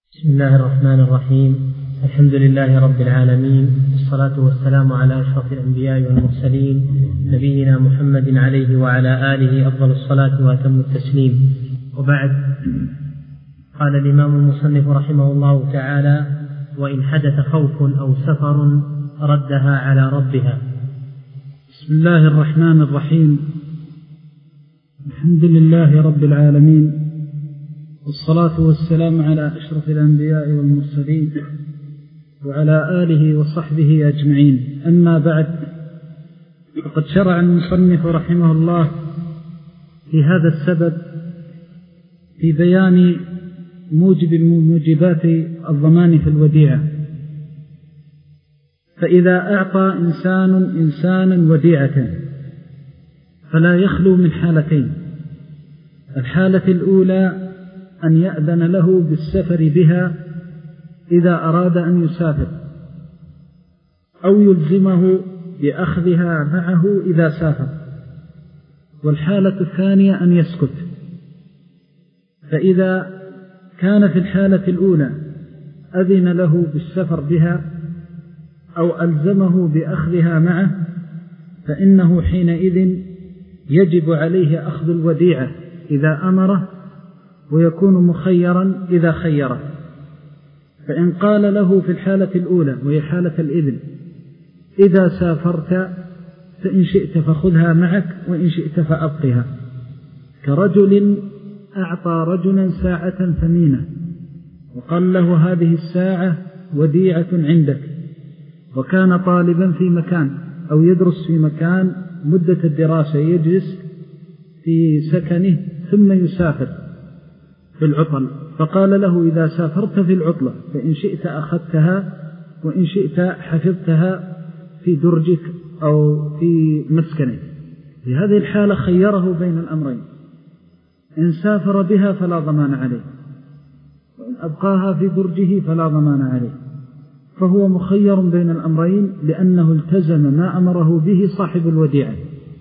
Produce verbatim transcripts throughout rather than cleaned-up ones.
بسم الله الرحمن الرحيم. الحمد لله رب العالمين، والصلاة والسلام على أشرف الأنبياء والمرسلين، نبينا محمد عليه وعلى آله أفضل الصلاة وأتم التسليم. وبعد، قال الإمام المصنف رحمه الله تعالى: وإن حدث خوف أو سفر ردها على ربها. بسم الله الرحمن الرحيم. الحمد لله رب العالمين، والصلاة والسلام على أشرف الأنبياء والمرسلين وعلى آله وصحبه أجمعين. أما بعد، فقد شرع المصنف رحمه الله في هذا السبب في بيان موجب من موجبات الضمان في الوديعة. فإذا أعطى إنسان إنسانا وديعة فلا يخلو من حالتين: الحالة الأولى أن يأذن له بالسفر بها إذا أراد أن يسافر، أو يلزمه بأخذها معه إذا سافر. والحالة الثانية أن يسكت. فإذا كان في الحالة الأولى أذن له بالسفر بها أو ألزمه بأخذها معه، فإنه حينئذ يجب عليه أخذ الوديعة إذا أمره، ويكون مخيرا إذا خيره. فإن قال له في الحالة الأولى وهي حالة الإذن: إذا سافرت فإن شئت فخذها معك وإن شئت فأبقها، كرجل أعطى رجلا ساعة ثمينة وقال له: هذه الساعة وديعة عندك، وكان طالبا في مكان أو يدرس في مكان مدة الدراسة، يجلس في سكنه ثم يسافر في العطل، فقال له: إذا سافرت في العطلة فإن شئت أخذتها وإن شئت حفظتها في درجك أو في مسكنك. في هذه الحالة خيره بين الأمرين: إن سافر بها فلا ضمان عليه، وإن أبقاها في درجه فلا ضمان عليه. فهو مخير بين الأمرين لأنه التزم ما أمره به صاحب الوديعة.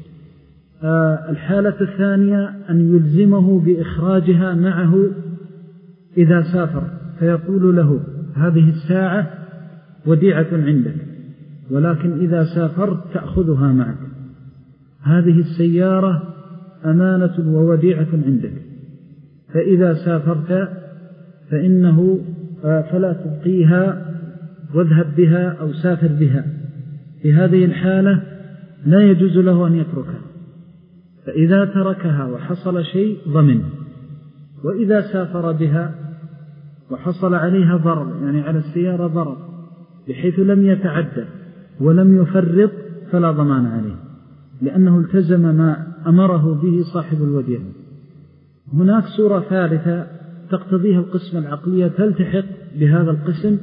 آه الحالة الثانية أن يلزمه بإخراجها معه إذا سافر، فيقول له: هذه الساعة وديعة عندك، ولكن إذا سافرت تأخذها معك. هذه السيارة أمانة ووديعة عندك، فإذا سافرت فإنه آه فلا تبقيها واذهب بها أو سافر بها. في هذه الحالة لا يجوز له أن يتركها، فإذا تركها وحصل شيء ضمن. وإذا سافر بها وحصل عليها ضرر، يعني على السيارة ضرر بحيث لم يتعدى ولم يفرط، فلا ضمان عليه، لأنه التزم ما أمره به صاحب الوديعة. هناك صورة ثالثة تقتضيها القسم العقلية تلتحق بهذا القسم،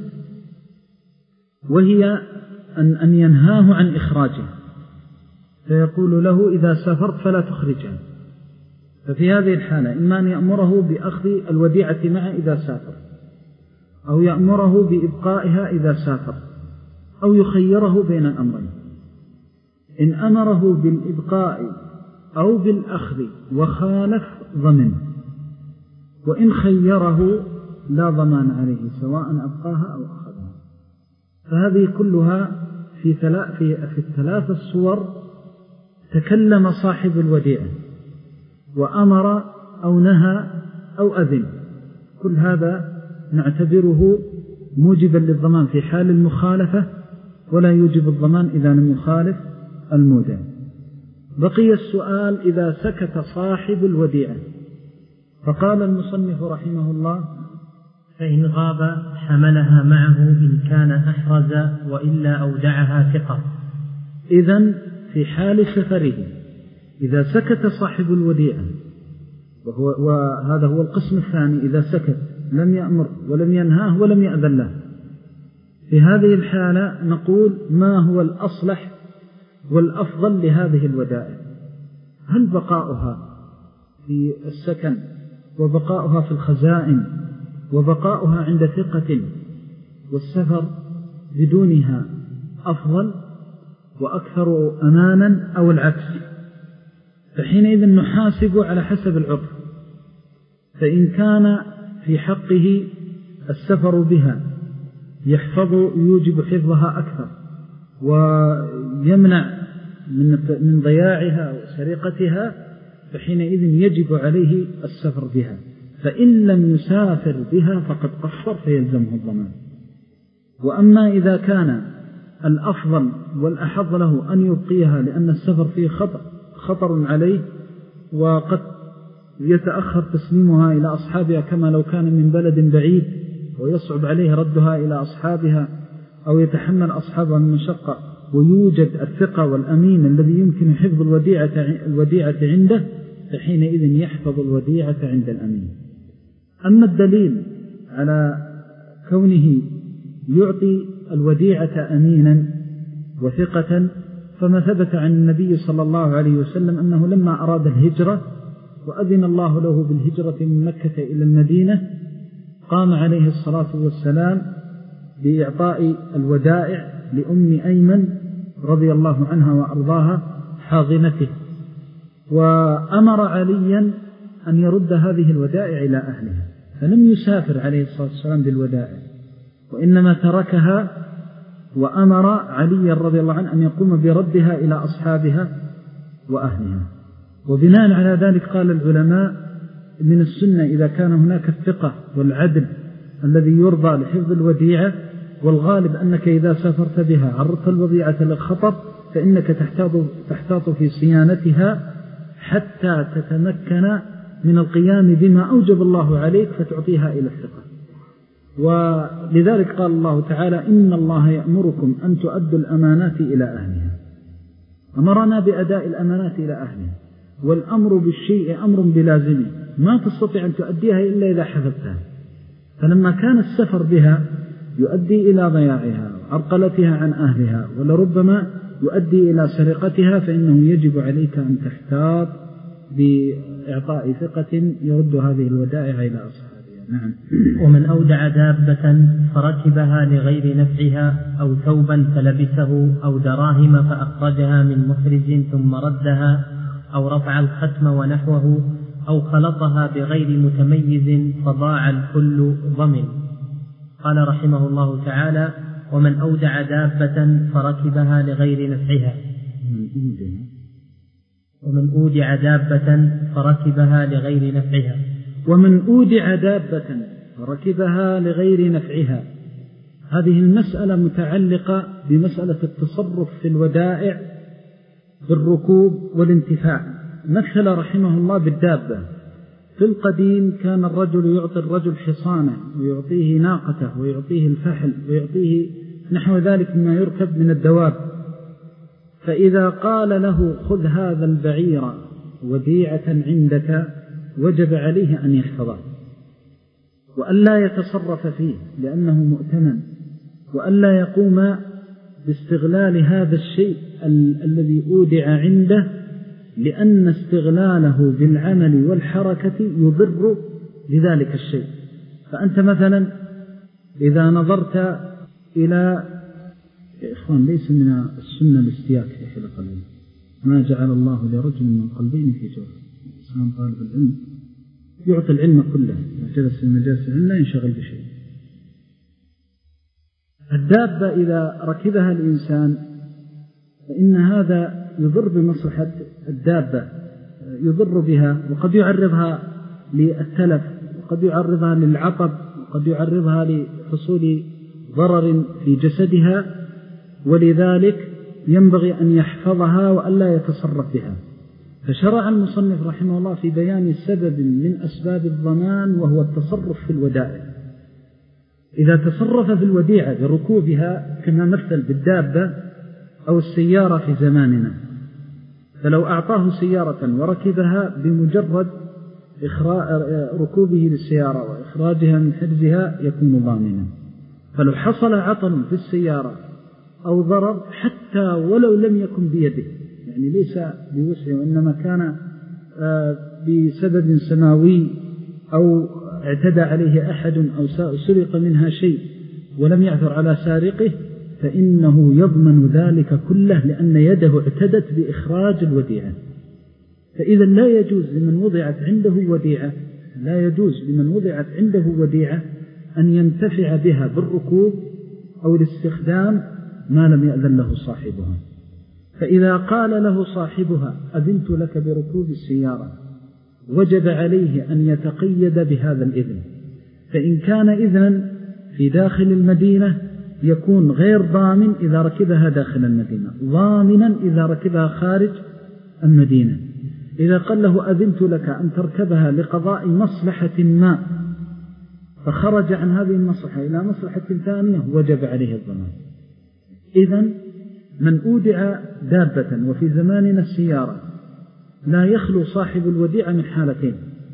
وهي أن, أن ينهاه عن إخراجه، فيقول له: إذا سافرت فلا تخرجها. ففي هذه الحالة إما أن يأمره بأخذ الوديعة معه إذا سافر، أو يأمره بإبقائها إذا سافر، أو يخيره بين الأمرين. إن أمره بالإبقاء أو بالأخذ وخالف ضمن، وإن خيره لا ضمان عليه سواء أبقاها أو أخذها. فهذه كلها في, في, في الثلاث الصور تكلم صاحب الوديعة وأمر أو نهى أو أذن. كل هذا نعتبره موجبا للضمان في حال المخالفة، ولا يوجب الضمان إذا لم يخالف المودع. بقي السؤال: إذا سكت صاحب الوديعة. فقال المصنف رحمه الله: فإن غاب حملها معه إن كان أحرز، وإلا أودعها ثقة. إذن في حال سفره إذا سكت صاحب الوديعة، وهو وهذا هو القسم الثاني، إذا سكت لم يأمر ولم ينهاه ولم يأذن له، في هذه الحالة نقول: ما هو الأصلح والأفضل لهذه الودائع؟ هل بقاؤها في السكن وبقاؤها في الخزائن وبقاؤها عند ثقة والسفر بدونها أفضل وأكثر أمانا، أو العكس؟ فحينئذ نحاسب على حسب العرف. فإن كان في حقه السفر بها يحفظ يوجب حفظها أكثر ويمنع من ضياعها وسرقتها، فحينئذ يجب عليه السفر بها. فإن لم يسافر بها فقد قصر فيلزمه الضمان. وأما إذا كان الأفضل والأحظ له أن يبقيها لأن السفر فيه خطر, خطر عليه وقد يتأخر تسليمها إلى أصحابها كما لو كان من بلد بعيد ويصعب عليه ردها إلى أصحابها أو يتحمل أصحابها المشقة، ويوجد الثقة والأمين الذي يمكن حفظ الوديعة, الوديعة عنده، فحينئذ يحفظ الوديعة عند الأمين. أما الدليل على كونه يعطي الوديعة أمينا وثقة فما ثبت عن النبي صلى الله عليه وسلم أنه لما أراد الهجرة وأذن الله له بالهجرة من مكة إلى المدينة قام عليه الصلاة والسلام بإعطاء الودائع لأم أيمن رضي الله عنها وأرضاها حاضنته، وأمر عليا أن يرد هذه الودائع إلى أهلها، فلم يسافر عليه الصلاة والسلام بالودائع وإنما تركها وأمر علي رضي الله عنه أن يقوم بردها إلى أصحابها وأهلها. وبناء على ذلك قال العلماء من السنة إذا كان هناك الثقة والعدل الذي يرضى لحفظ الوديعة، والغالب أنك إذا سافرت بها عرضت الوديعة للخطر فإنك تحتاط, تحتاط في صيانتها حتى تتمكن من القيام بما أوجب الله عليك فتعطيها إلى الثقة. ولذلك قال الله تعالى إن الله يأمركم أن تؤدوا الأمانات إلى أهلها، أمرنا بأداء الأمانات إلى أهلها، والأمر بالشيء أمر بلازمه، ما تستطيع أن تؤديها إلا إذا حفظتها. فلما كان السفر بها يؤدي إلى ضياعها وعرقلتها عن أهلها ولربما يؤدي إلى سرقتها، فإنه يجب عليك أن تحتاط بإعطاء ثقة يرد هذه الودائع إلى أصحابها. نعم. ومن أودع دابة فركبها لغير نفعها أو ثوبا فلبسه أو دراهم فأخرجها من مخرج ثم ردها أو رفع الختم ونحوه أو خلطها بغير متميز فضاع الكل ضمن. قال رحمه الله تعالى ومن أودع دابة فركبها لغير نفعها ومن أودع دابة فركبها لغير نفعها ومن أودع دابة فركبها لغير نفعها. هذه المسألة متعلقة بمسألة التصرف في الودائع بالركوب والانتفاع. مثل رحمه الله بالدابة. في القديم كان الرجل يعطي الرجل حصانه ويعطيه ناقته ويعطيه الفحل ويعطيه نحو ذلك مما يركب من الدواب، فإذا قال له خذ هذا البعير وديعة عندك وجب عليه أن يحفظه وألا يتصرف فيه لأنه مؤتمن، وألا يقوم باستغلال هذا الشيء ال- الذي أودع عنده، لأن استغلاله بالعمل والحركة يضر بذلك الشيء. فأنت مثلا إذا نظرت إلى يا إخوان ليس من السنة الاستياك في حلق العلم، ما جعل الله لرجل من قلبين في جوفه. الإنسان طالب العلم يعطي العلم كله، جلس في مجالس العلم لا ينشغل بشيء. الدابة إذا ركبها الإنسان فإن هذا يضر بمصلحة الدابة، يضر بها وقد يعرضها للتلف وقد يعرضها للعطب وقد يعرضها لحصول ضرر في جسدها، ولذلك ينبغي أن يحفظها وألا يتصرف بها. فشرع المصنف رحمه الله في بيان سبب من أسباب الضمان وهو التصرف في الودائع. إذا تصرف في الوديعة بركوبها كما مثل بالدابة أو السيارة في زماننا، فلو أعطاه سيارة وركبها بمجرد ركوبه للسيارة وإخراجها من حرزها يكون ضامنا. فلو حصل عطل في السيارة أو ضرر حتى ولو لم يكن بيده، يعني ليس بوسعه وإنما كان بسبب سماوي أو اعتدى عليه أحد أو سرق منها شيء ولم يعثر على سارقه، فإنه يضمن ذلك كله لأن يده اعتدت بإخراج الوديعة. فإذا لا يجوز لمن وضعت عنده وديعة لا يجوز لمن وضعت عنده وديعة أن ينتفع بها بالركوب أو الاستخدام ما لم يأذن له صاحبها. فإذا قال له صاحبها أذنت لك بركوب السيارة وجب عليه أن يتقيد بهذا الإذن. فإن كان إذنا في داخل المدينة يكون غير ضامن إذا ركبها داخل المدينة، ضامنا إذا ركبها خارج المدينة. إذا قال له أذنت لك أن تركبها لقضاء مصلحة ما فخرج عن هذه المصلحة إلى مصلحة ثانية وجب عليه الضمان. إذن من أودع دابة وفي زماننا السيارة لا يخلو صاحب الوديعة من حالتين: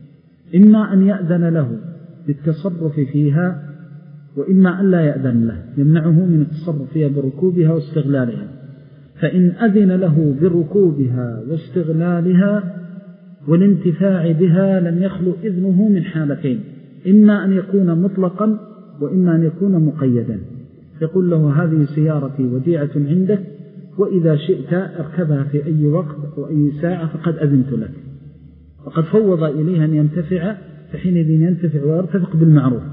إما أن يأذن له بالتصرف فيها، وإما أن لا يأذن له يمنعه من التصرف فيها بركوبها واستغلالها. فإن أذن له بركوبها واستغلالها والانتفاع بها لم يخلو إذنه من حالتين: إما أن يكون مطلقا وإما أن يكون مقيدا. يقول له هذه سيارتي وديعة عندك، وإذا شئت اركبها في أي وقت أو أي ساعة فقد أذنت لك. فقد فوض إليها أن ينتفع، فحينئذ ينتفع ويرتفق بالمعروف.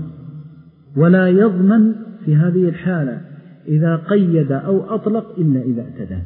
ولا يضمن في هذه الحالة إذا قيد أو أطلق إلا إذا اعتدى.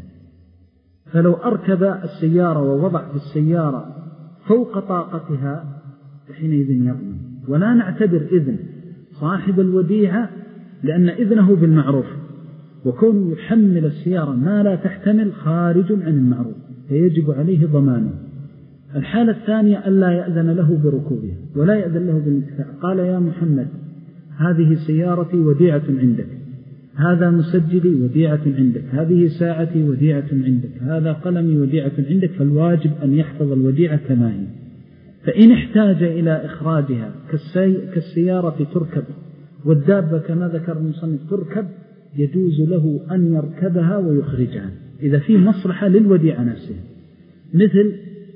فلو أركب السيارة ووضع في السيارة فوق طاقتها فحينئذ يضمن. ولا نعتبر إذن صاحب الوديعة لأن إذنه بالمعروف، وكون يحمل السيارة ما لا تحتمل خارج عن المعروف فيجب عليه ضمانه. الحالة الثانية ألا يأذن له بركوبها ولا يأذن له بالانتفاع. قال يا محمد هذه سيارتي وديعة عندك، هذا مسجلي وديعة عندك، هذه ساعتي وديعة عندك، هذا قلمي وديعة عندك، فالواجب أن يحفظ الوديعة كما هي. فإن احتاج إلى إخراجها كالسيارة تركب والدابة كما ذكر المصنف تركب، يجوز له أن يركبها ويخرجها إذا في مصلحة للوديعة نفسها. مثل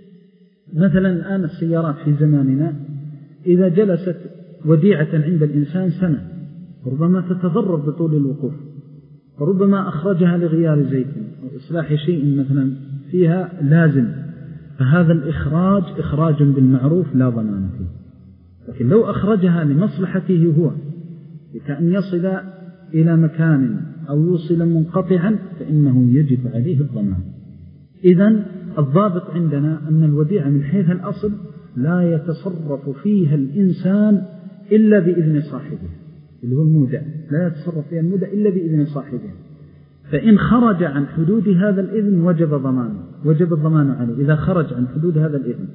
مثلا الآن السيارات في زماننا إذا جلست وديعة عند الإنسان سنة ربما تتضرر بطول الوقوف، وربما أخرجها لغيار زيت أو إصلاح شيء مثلا فيها لازم، فهذا الإخراج إخراج بالمعروف لا ضمان فيه. لكن لو أخرجها لمصلحته هو كأن يصل إلى مكان أو يوصل منقطعا فإنه يجب عليه الضمان. إذن الضابط عندنا أن الوديعة من حيث الأصل لا يتصرف فيها الإنسان إلا بإذن صاحبه اللي هو المودع، لا يتصرف فيها المودع إلا بإذن صاحبه. فإن خرج عن حدود هذا الإذن وجب ضمانه، وجب الضمان عليه إذا خرج عن حدود هذا الإذن،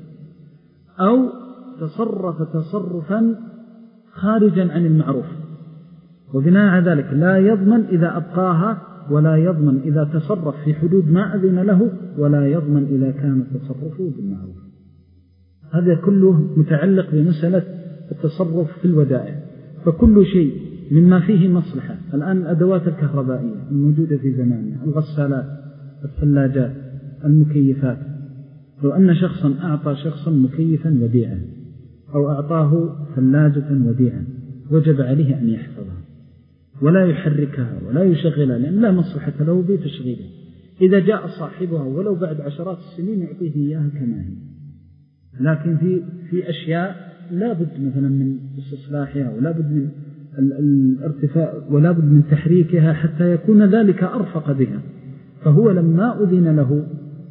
أو تصرف تصرفا خارجا عن المعروف، وبناء على ذلك لا يضمن إذا أبقاها، ولا يضمن إذا تصرف في حدود ما أذن له، ولا يضمن إذا كان تصرفه بالمعروف. هذا كله متعلق بمسألة التصرف في الودائع. فكل شيء مما فيه مصلحة، الآن الأدوات الكهربائية الموجودة في زماننا، الغسالات، الثلاجات، المكيفات، لو أن شخصا أعطى شخصا مكيفا وديعا أو أعطاه ثلاجة وديعا وجب عليه أن يحفظها ولا يحركها ولا يشغلها، لأن لا مصلحة له بتشغيلها. إذا جاء صاحبها ولو بعد عشرات السنين يعطيه إياها كما هي. لكن في في أشياء لا بد مثلا من استصلاحها ولا بد من الارتفاع ولا بد من تحريكها حتى يكون ذلك أرفق بها. فهو لما أذن له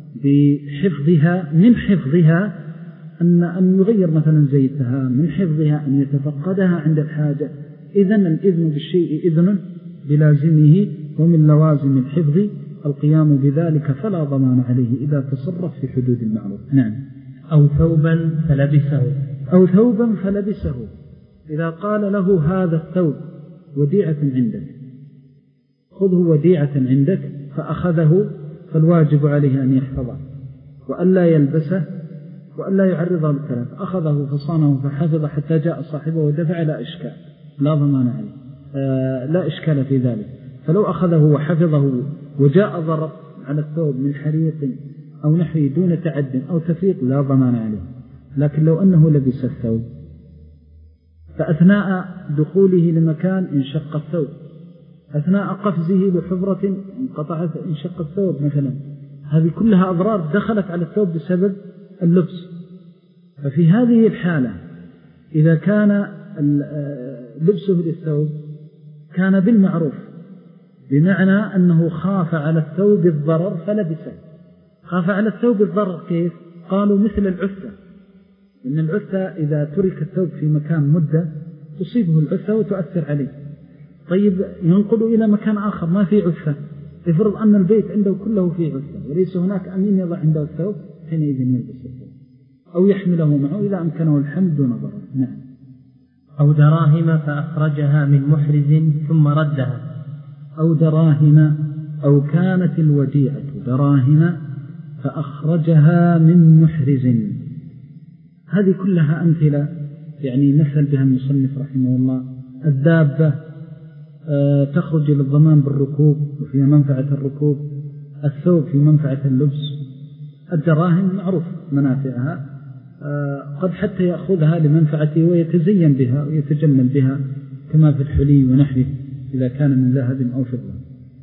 بحفظها، من حفظها أن أن يغير مثلا زيتها، من حفظها أن يتفقدها عند الحاجة. إذن الإذن بالشيء إذن بلازمه، ومن لوازم الحفظ القيام بذلك، فلا ضمان عليه إذا تصرف في حدود المعروف. نعم. أو ثوبا فلبسه أو ثوبا فلبسه إذا قال له هذا الثوب وديعة عندك، خذه وديعة عندك، فأخذه، فالواجب عليه أن يحفظه وألا يلبسه وألا يعرضه للكلام. أخذه فصانه فحفظ حتى جاء صاحبه ودفع، لا إشكال، لا ضمان عليه، آه لا إشكال في ذلك. فلو أخذه وحفظه وجاء ضرر على الثوب من حريق أو نحوه دون تعد أو تفريط لا ضمان عليه. لكن لو أنه لبس الثوب فأثناء دخوله لمكان انشق الثوب، أثناء قفزه لحفرة انقطعت انشق الثوب مثلا، هذه كلها أضرار دخلت على الثوب بسبب اللبس. ففي هذه الحالة إذا كان لبسه للثوب كان بالمعروف، بمعنى أنه خاف على الثوب الضرر فلبسه. خاف على الثوب الضرر كيف؟ قالوا مثل العثة، إن العثة إذا ترك الثوب في مكان مدة تصيبه العثة وتؤثر عليه. طيب ينقل إلى مكان آخر ما في عثة، افرض أن البيت عنده كله فيه عثة وليس هناك أمين يضع عنده الثوب، حينئذ يلبس الثوب أو يحمله معه إذا أمكنه الحمل دون ضرر. نعم. أو دراهم فأخرجها من محرز ثم ردها. أو دراهم، أو كانت الوديعة دراهم فأخرجها من محرز. هذه كلها أمثلة يعني مثل بها المصنف رحمه الله. الدابة تخرج للضمان بالركوب وفي منفعة الركوب، الثوب في منفعة اللبس، الدراهم معروف منافعها، قد حتى يأخذها لمنفعته ويتزين بها ويتجمل بها كما في الحلي ونحوه إذا كان من ذهب أو فضة.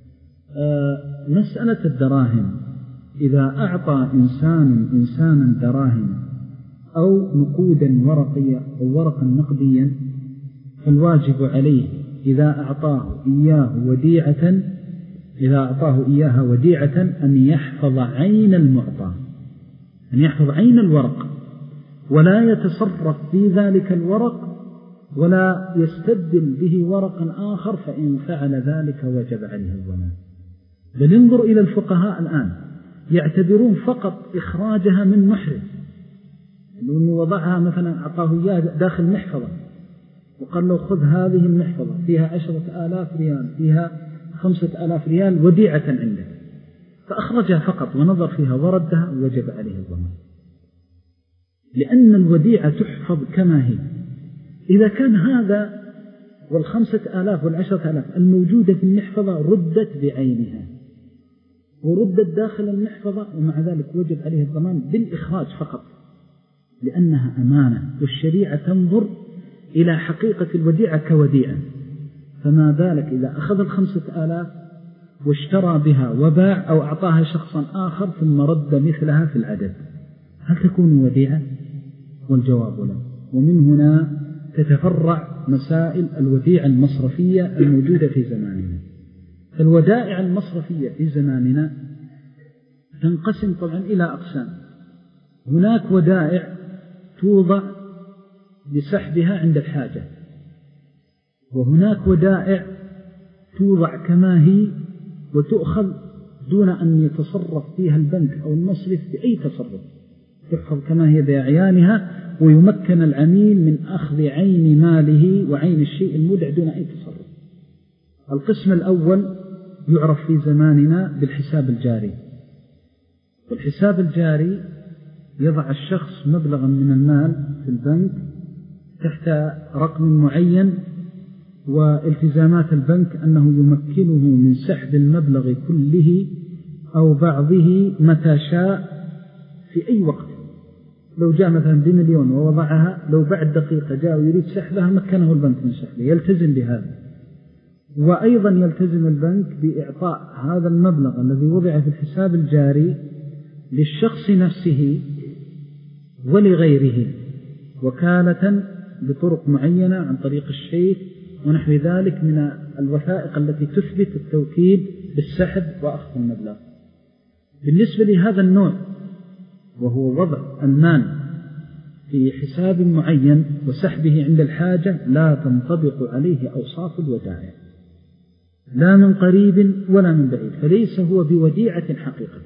مسألة الدراهم، إذا أعطى إنسان إنسانا دراهم أو نقودا ورقية أو ورقا نقديا، فالواجب عليه إذا أعطاه إياه وديعة إذا أعطاه إياها وديعة أن يحفظ عين المعطى، أن يحفظ عين الورق، ولا يتصرف في ذلك الورق ولا يستبدل به ورقا آخر، فإن فعل ذلك وجب عليه الضمان. بل انظر إلى الفقهاء الآن يعتبرون فقط إخراجها من محرز، لأنه وضعها مثلا أعطاه إياه داخل محفظة وقال له خذ هذه المحفظة فيها عشرة آلاف ريال، فيها خمسة آلاف ريال وديعة عندك، فأخرجها فقط ونظر فيها وردها وجب عليه الضمان، لأن الوديعة تحفظ كما هي. إذا كان هذا والخمسة آلاف والعشرة آلاف الموجودة في المحفظة ردت بعينها وردت داخل المحفظة، ومع ذلك وجب عليه الضمان بالإخراج فقط لأنها أمانة، والشريعة تنظر إلى حقيقة الوديعة كوديعة. فما بالك إذا أخذ الخمسة آلاف واشترى بها وباع أو أعطاها شخصا آخر ثم رد مثلها في العدد، هل تكون وديعة؟ والجواب لا. ومن هنا تتفرع مسائل الوديعة المصرفية الموجودة في زماننا. الودائع المصرفية في زماننا تنقسم طبعا إلى أقسام. هناك ودائع توضع لسحبها عند الحاجة، وهناك ودائع توضع كما هي وتؤخذ دون أن يتصرف فيها البنك أو المصرف بأي تصرف، تحفظ كما هي بأعيانها ويمكن العميل من أخذ عين ماله وعين الشيء المودع دون أي تصرف. القسم الأول يعرف في زماننا بالحساب الجاري. والحساب الجاري يضع الشخص مبلغا من المال في البنك تحت رقم معين، والتزامات البنك أنه يمكنه من سحب المبلغ كله أو بعضه متى شاء في أي وقت. لو جاء مثلا بمليون ووضعها، لو بعد دقيقة جاء ويريد سحبها مكنه البنك من سحبه، يلتزم بهذا. وأيضا يلتزم البنك بإعطاء هذا المبلغ الذي وضع في الحساب الجاري للشخص نفسه ولغيره وكالة بطرق معينة عن طريق الشيك ونحو ذلك من الوثائق التي تثبت التوكيد بالسحب وأخذ المبلغ. بالنسبة لهذا النوع وهو وضع المال في حساب معين وسحبه عند الحاجة، لا تنطبق عليه أوصاف الودائع لا من قريب ولا من بعيد، فليس هو بوديعة حقيقة.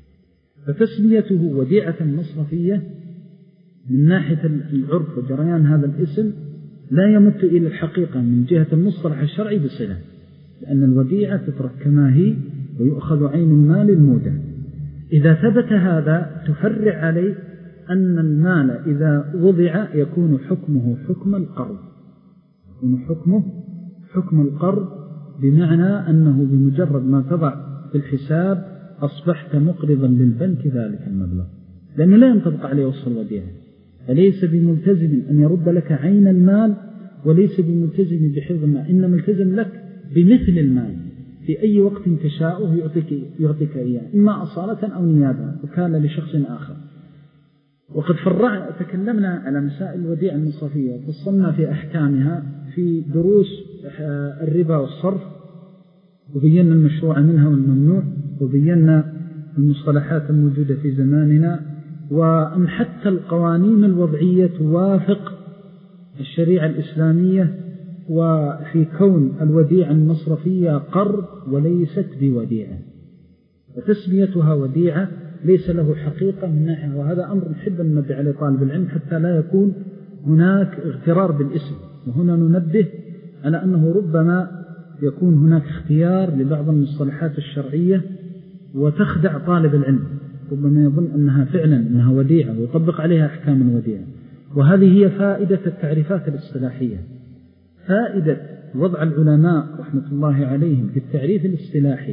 فتسميته وديعة مصرفية من ناحية العرف وجريان هذا الاسم لا يمت إلى الحقيقة من جهة المصطلح الشرعي بصلة، لأن الوديعة تترك كما هي ويؤخذ عين المال المودع. إذا ثبت هذا تفرع عليه أن المال إذا وضع يكون حكمه حكم القرض، يكون حكمه حكم القرض، بمعنى أنه بمجرد ما تضع في الحساب أصبحت مقرضا للبنك ذلك المبلغ، لأنه لا ينطبق عليه وصف الوديعة، فليس بملتزم أن يرد لك عين المال وليس بملتزم بحفظ المال، إنما التزم لك بمثل المال في أي وقت تشاءه يعطيك, يعطيك إياه، إما أصالة أو نيابة وكان لشخص آخر. وقد فرع تكلمنا على مسائل الوديعة المصرفية وفصلنا في أحكامها في دروس الربا والصرف، وبينا المشروع منها والممنوع، وبينا المصطلحات الموجودة في زماننا، وأن حتى القوانين الوضعية توافق الشريعة الإسلامية، وفي كون الوديعة المصرفية قرض وليست بوديعة، وتسميتها وديعة ليس له حقيقة من ناحية، وهذا أمر نحب أن ننبه على طالب العلم حتى لا يكون هناك اغترار بالاسم. وهنا ننبه على أنه ربما يكون هناك اختيار لبعض المصطلحات الشرعية وتخدع طالب العلم، ربما يظن أنها فعلا أنها وديعة ويطبق عليها أحكام الوديعة. وهذه هي فائدة التعريفات الاصطلاحية. فائدة وضع العلماء رحمة الله عليهم في التعريف الاصطلاحي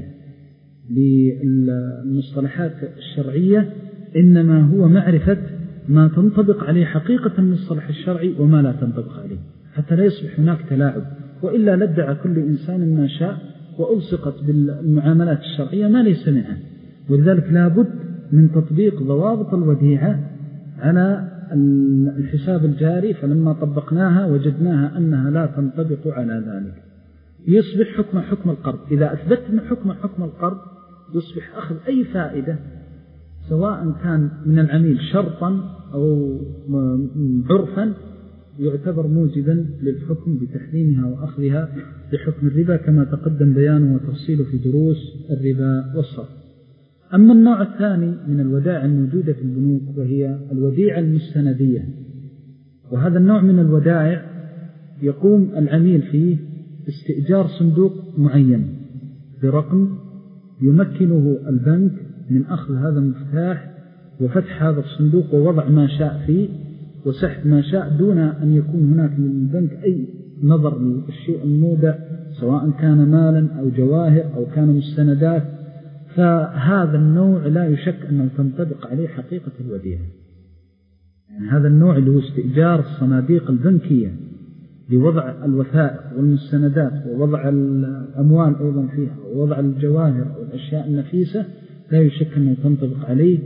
للمصطلحات الشرعية إنما هو معرفة ما تنطبق عليه حقيقة المصطلح الشرعي وما لا تنطبق عليه، حتى لا يصبح هناك تلاعب، وإلا لدع كل إنسان ما شاء وألصقت بالمعاملات الشرعية ما ليس منها. ولذلك لابد من تطبيق ضوابط الوديعة على الحساب الجاري، فلما طبقناها وجدناها أنها لا تنطبق على ذلك يصبح حكم حكم القرض. إذا أثبتنا حكم حكم القرض يصبح أخذ أي فائدة سواء كان من العميل شرطا أو عرفا يعتبر موجبا للحكم بتحريمها وأخذها بحكم الربا، كما تقدم بيانه وتفصيله في دروس الربا والصرف. أما النوع الثاني من الودائع الموجودة في البنوك وهي الوديعة المستندية، وهذا النوع من الودائع يقوم العميل فيه استئجار صندوق معين برقم يمكنه البنك من أخذ هذا المفتاح وفتح هذا الصندوق ووضع ما شاء فيه وسحب ما شاء دون أن يكون هناك للبنك أي نظر للشيء المودع سواء كان مالا أو جواهر أو كان مستندات. فهذا النوع لا يشك أنه تنطبق عليه حقيقة الوديعة. يعني هذا النوع اللي هو استئجار الصناديق البنكية لوضع الوثائق والمستندات ووضع الأموال أيضا فيها ووضع الجواهر والأشياء النفيسة لا يشك أنه تنطبق عليه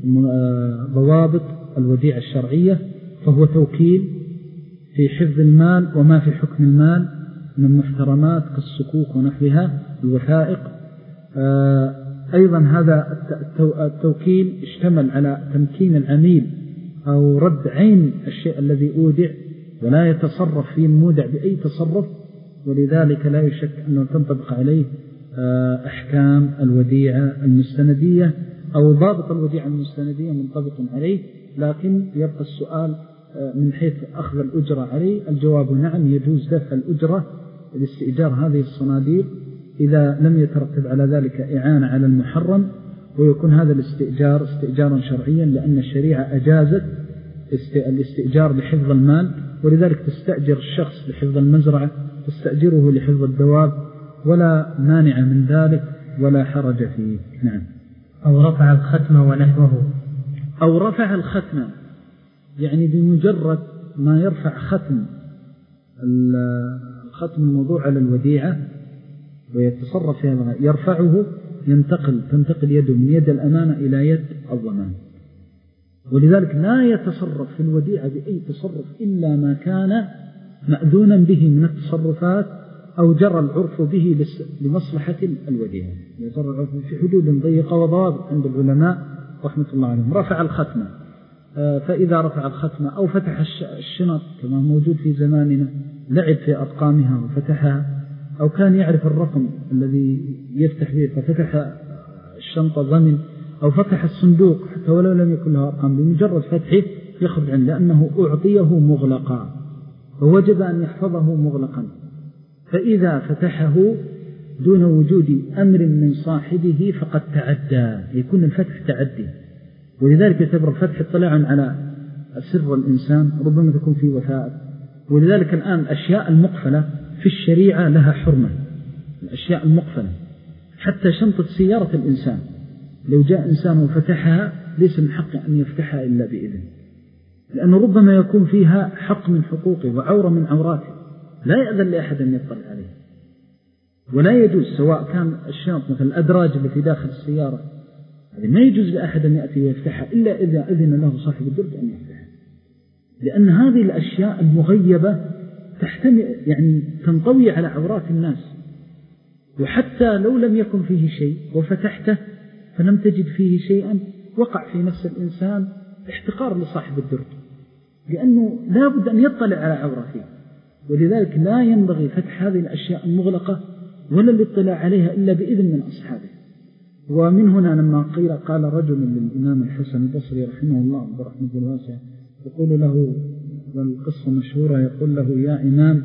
ضوابط الوديعة الشرعية، فهو توكيل في حفظ المال وما في حكم المال من محترمات كالصكوك ونحوها الوثائق. أيضا هذا التوكيل اشتمل على تمكين العميل أو رد عين الشيء الذي أودع ولا يتصرف فيه المودع بأي تصرف، ولذلك لا يشك أنه تنطبق عليه أحكام الوديعة المستندية أو ضابط الوديعة المستندية منطبق عليه. لكن يبقى السؤال من حيث أخذ الأجرة عليه، الجواب نعم، يجوز دفع الأجرة لاستئجار هذه الصناديق إذا لم يترتب على ذلك إعانة على المحرم، ويكون هذا الاستئجار استئجارا شرعيا لأن الشريعة أجازت الاستئجار لحفظ المال، ولذلك تستأجر الشخص لحفظ المزرعة، تستأجره لحفظ الدواب، ولا مانع من ذلك ولا حرج فيه. نعم. أو رفع الختم ونحوه. أو رفع الختم، يعني بمجرد ما يرفع ختم الختم الموضوع على الوديعة ويتصرف في هذا يرفعه ينتقل تنتقل يده من يد الأمانة إلى يد الضمان. ولذلك لا يتصرف في الوديعة بأي تصرف إلا ما كان مأذونا به من التصرفات أو جرى العرف به لمصلحة الوديعة، يجرى العرف في حدود ضيقة وضوابط عند العلماء رحمة الله عليهم. رفع الختمة، فإذا رفع الختمة أو فتح الشنط كما موجود في زماننا، لعب في أرقامها وفتحها، أو كان يعرف الرقم الذي يفتح به ففتح الشنطة ضمن، أو فتح الصندوق حتى ولو لم يكن له أرقام، بمجرد فتحه يخرج عنه لأنه أعطيه مغلقا ووجب أن يحفظه مغلقا. فإذا فتحه دون وجود أمر من صاحبه فقد تعدى، يكون الفتح تعدي، ولذلك يعتبر الفتح اطلاع على سر الإنسان، ربما تكون فيه وثائق. ولذلك الآن الأشياء المقفلة في الشريعة لها حرمة، الأشياء المقفلة حتى شنطة سيارة الإنسان لو جاء إنسان وفتحها ليس من حقه أن يفتحها إلا بإذن، لأنه ربما يكون فيها حق من حقوقه وعورة من عوراته، لا يأذن لأحد أن يطلع عليه. ولا يجوز سواء كان الشنط مثل الأدراج اللي في داخل السيارة، هذه ما يجوز لأحد أن يأتي ويفتحها إلا إذا أذن له صاحب الدرج أن يفتحها، لأن هذه الأشياء المغيبة تحتمل يعني تنطوي على عورات الناس، وحتى لو لم يكن فيه شيء وفتحته فلم تجد فيه شيئا وقع في نفس الإنسان احتقار لصاحب الدرج، لأنه لا بد أن يطلع على عورته. ولذلك لا ينبغي فتح هذه الأشياء المغلقة ولا الاطلاع عليها إلا بإذن من أصحابه. ومن هنا لما قيل قال رجل للإمام الحسن البصري رحمه الله برحمة الواسع يقول له، والقصة مشهورة، يقول له: يا إمام،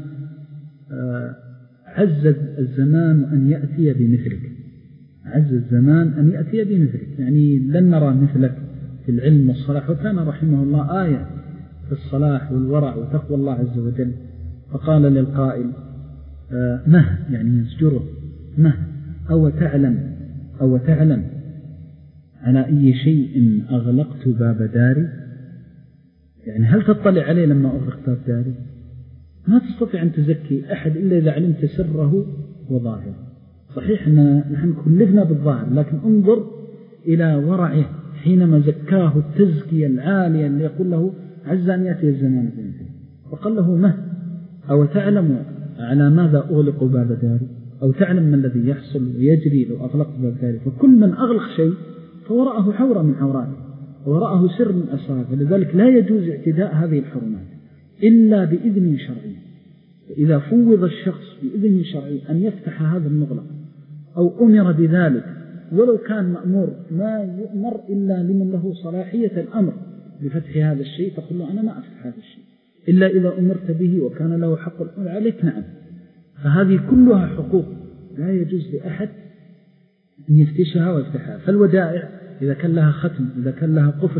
عز الزمان أن يأتي بمثلك، عز الزمان أن يأتي بمثلك، يعني لن نرى مثلك في العلم والصلاح. وكان رحمه الله آية في الصلاح والورع وتقوى الله عز وجل. فقال للقائل: مه، يعني يزجره، مه، أو تعلم أو تعلم على أي شيء أغلقت باب داري؟ يعني هل تطلع عليه لما أغلق باب داري؟ ما تستطيع أن تزكي أحد إلا إذا علمت سره وظاهره. صحيح أن نحن كلفنا بالظاهر، لكن انظر إلى ورعه حينما زكاه التزكية العالية اللي يقول له: عز أن يأتي الزمان بمثله. وقال له: مه، أو تعلم على ماذا أغلق باب داري؟ أو تعلم ما الذي يحصل ويجري لو أغلقت باب داري؟ فكل من أغلق شيء فوراءه حورة من حوراته، وراءه سر من أسراره. لذلك لا يجوز اعتداء هذه الحرمات إلا بإذن شرعي. إذا فوض الشخص بإذن شرعي أن يفتح هذا المغلق أو أمر بذلك، ولو كان مأمور، ما يؤمر إلا لمن له صلاحية الأمر بفتح هذا الشيء، تقول له: أنا ما أفتح هذا الشيء إلا إذا أمرت به وكان له حق الأمر عليك. نعم، فهذه كلها حقوق لا يجوز لأحد أن يفتشها ويفتحها. فالودائع إذا كان لها ختم، إذا كان لها قفل،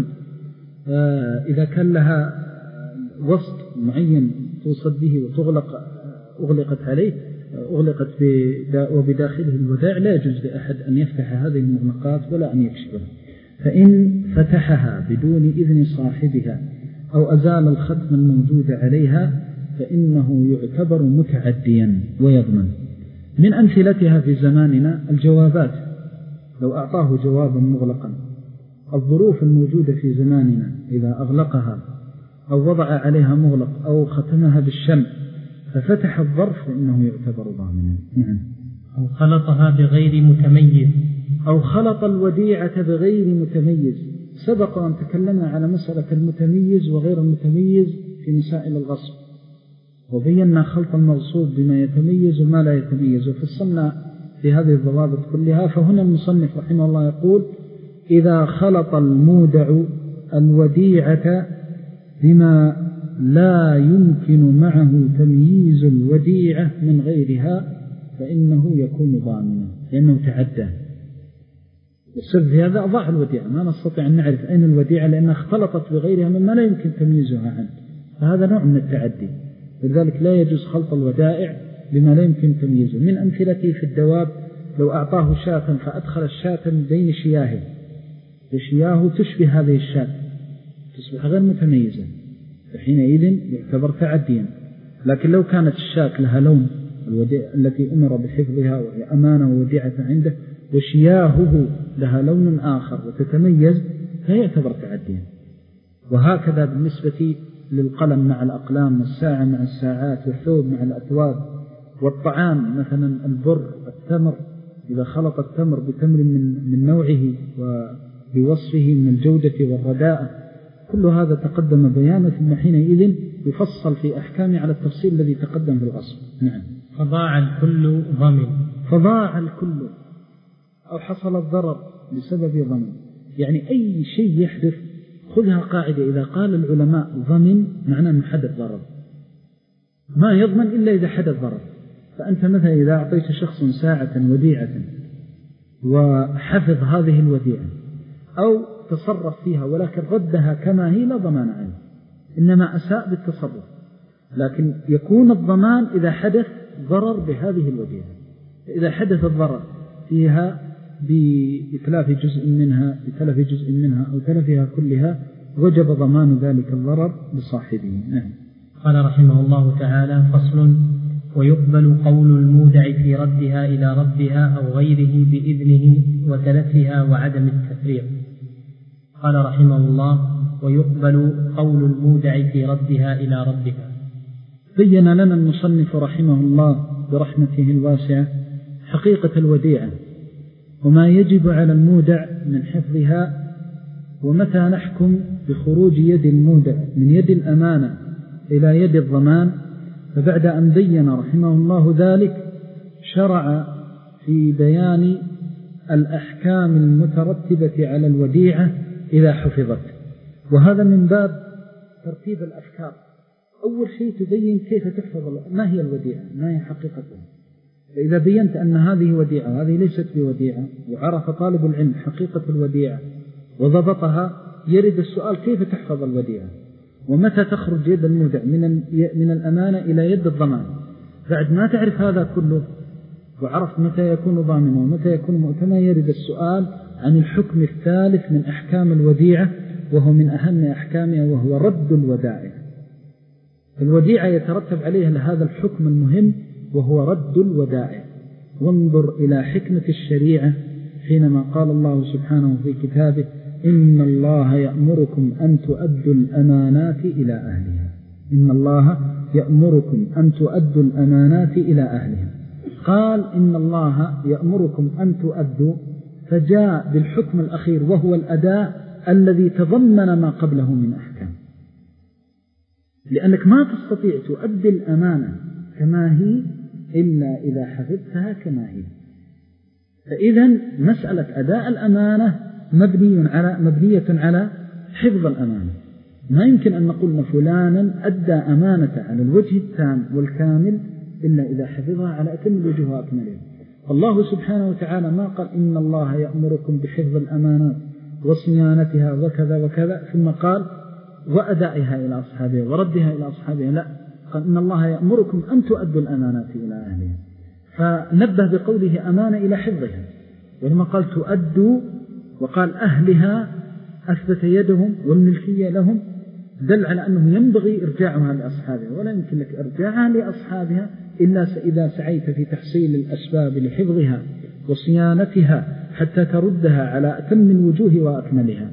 إذا كان لها وسط معين توصد به وتغلق، أغلقت عليه، أغلقت وبداخله الودائع، لا يجوز لأحد أن يفتح هذه المغلقات ولا أن يكشفها. فإن فتحها بدون إذن صاحبها أو أزال الختم الموجود عليها فإنه يعتبر متعديا ويضمن. من أمثلتها في زماننا الجوابات، لو أعطاه جوابا مغلقا، الظروف الموجودة في زماننا إذا أغلقها أو وضع عليها مغلق أو ختمها بالشمع ففتح الظرف فإنه يعتبر ضامنا. نعم. أو خلطها بغير متميز، أو خلط الوديعة بغير متميز. سبق أن تكلمنا على مسألة المتميز وغير المتميز في مسائل الغصب، وبينا خلط المغصوب بما يتميز وما لا يتميز، وفصلنا في هذه الضوابط كلها. فهنا المصنف رحمه الله يقول: إذا خلط المودع الوديعة بما لا يمكن معه تمييز الوديعة من غيرها فإنه يكون ضامنا، لأنه تعدى. والسبب في هذا أضاع الوديعة، ما نستطيع أن نعرف أين الوديعة لأنها اختلطت بغيرها مما لا يمكن تمييزها عنه، فهذا نوع من التعدي. لذلك لا يجوز خلط الودائع بما لا يمكن تمييزه. من أمثلته في الدواب، لو أعطاه شاة فأدخل الشاة بين شياهه، فشياه تشبه هذه الشاة، تصبح غير متميزة، فحينئذ يعتبر تعديا. لكن لو كانت الشاة لها لون التي أمر بحفظها وهي أمانة ووديعة عنده، وشياهه لها لون آخر وتتميز، فيعتبر تعديا. وهكذا بالنسبة للقلم مع الأقلام، والساعة مع الساعات، والثوب مع الأثواب، والطعام مثلا البر، التمر، إذا خلط التمر بتمر من, من نوعه وبوصفه من الجودة والرداءة، كل هذا تقدم بيانه، ثم حينئذ يفصل في أحكامه على التفصيل الذي تقدم في الغصب. نعم. فضاع الكل ضمن، فضاع الكل أو حصل الضرر بسبب ضمن. يعني أي شيء يحدث خذها قاعدة، إذا قال العلماء ضمن معناه أنه حدث ضرر، ما يضمن إلا إذا حدث ضرر. فأنت مثلا إذا أعطيت شخص ساعة وديعة وحفظ هذه الوديعة أو تصرف فيها ولكن ردها كما هي، لا ضمان عنه، إنما أساء بالتصرف. لكن يكون الضمان إذا حدث ضرر بهذه الوديعة. إذا حدث الضرر فيها بإتلاف جزء منها بتلف جزء منها أو تلفها كلها، وجب ضمان ذلك الضرر لصاحبه. نعم. قال رحمه الله تعالى: فصل: ويقبل قول المودع في ردها إلى ربها أو غيره بإذنه وتلفها وعدم التفريق. قال رحمه الله: ويقبل قول المودع في ردها إلى ربها. بين لنا المصنف رحمه الله برحمته الواسعة حقيقة الوديعة وما يجب على المودع من حفظها، ومتى نحكم بخروج يد المودع من يد الأمانة إلى يد الضمان. فبعد أن بين رحمه الله ذلك شرع في بيان الأحكام المترتبة على الوديعة إذا حفظت، وهذا من باب ترتيب الأفكار. أول شيء تبين كيف تحفظ، ما هي الوديعة، ما هي حقيقتها. فإذا بينت أن هذه وديعة وهذه ليست بوديعة، وعرف طالب العلم حقيقة الوديعة وضبطها، يرد السؤال كيف تحفظ الوديعة، ومتى تخرج يد المودع من من الأمانة إلى يد الضمان. بعد ما تعرف هذا كله وعرفت متى يكون ضامنا ومتى يكون مؤتمنا، يرد السؤال عن الحكم الثالث من أحكام الوديعة، وهو من أهم أحكامها، وهو رد الودائع. الوديعة يترتب عليها هذا الحكم المهم، وهو رد الودائع. وانظر إلى حكمة الشريعة حينما قال الله سبحانه في كتابه: إن الله يأمركم أن تؤدوا الأمانات إلى أهلها. إن الله يأمركم أن تؤدوا الأمانات إلى أهلها. قال إن الله يأمركم أن تؤدوا، فجاء بالحكم الأخير وهو الأداء الذي تضمن ما قبله من أحكام، لأنك ما تستطيع تؤدي الأمانة كما هي إلا إذا حفظتها كما هي. فإذا مسألة أداء الأمانة مبني على مبنية على حفظ الأمانة. ما يمكن أن نقول فلانا أدى أمانة على الوجه التام والكامل إلا إذا حفظها على أتم الوجه وأكملها. الله سبحانه وتعالى ما قال إن الله يأمركم بحفظ الأمانات وصيانتها وكذا وكذا ثم قال وأدائها إلى أصحابها وردها إلى أصحابها، لا، قال إن الله يأمركم أن تؤدوا الأمانات إلى أهلها، فنبه بقوله أمانة إلى حفظها. ولما قال تؤدوا وقال أهلها أثبت يدهم والملكية لهم، دل على أنه ينبغي إرجاعها لأصحابها، ولا يمكن لك إرجاعها لأصحابها إلا إذا سعيت في تحصيل الأسباب لحفظها وصيانتها حتى تردها على أتم الوجوه وأكملها.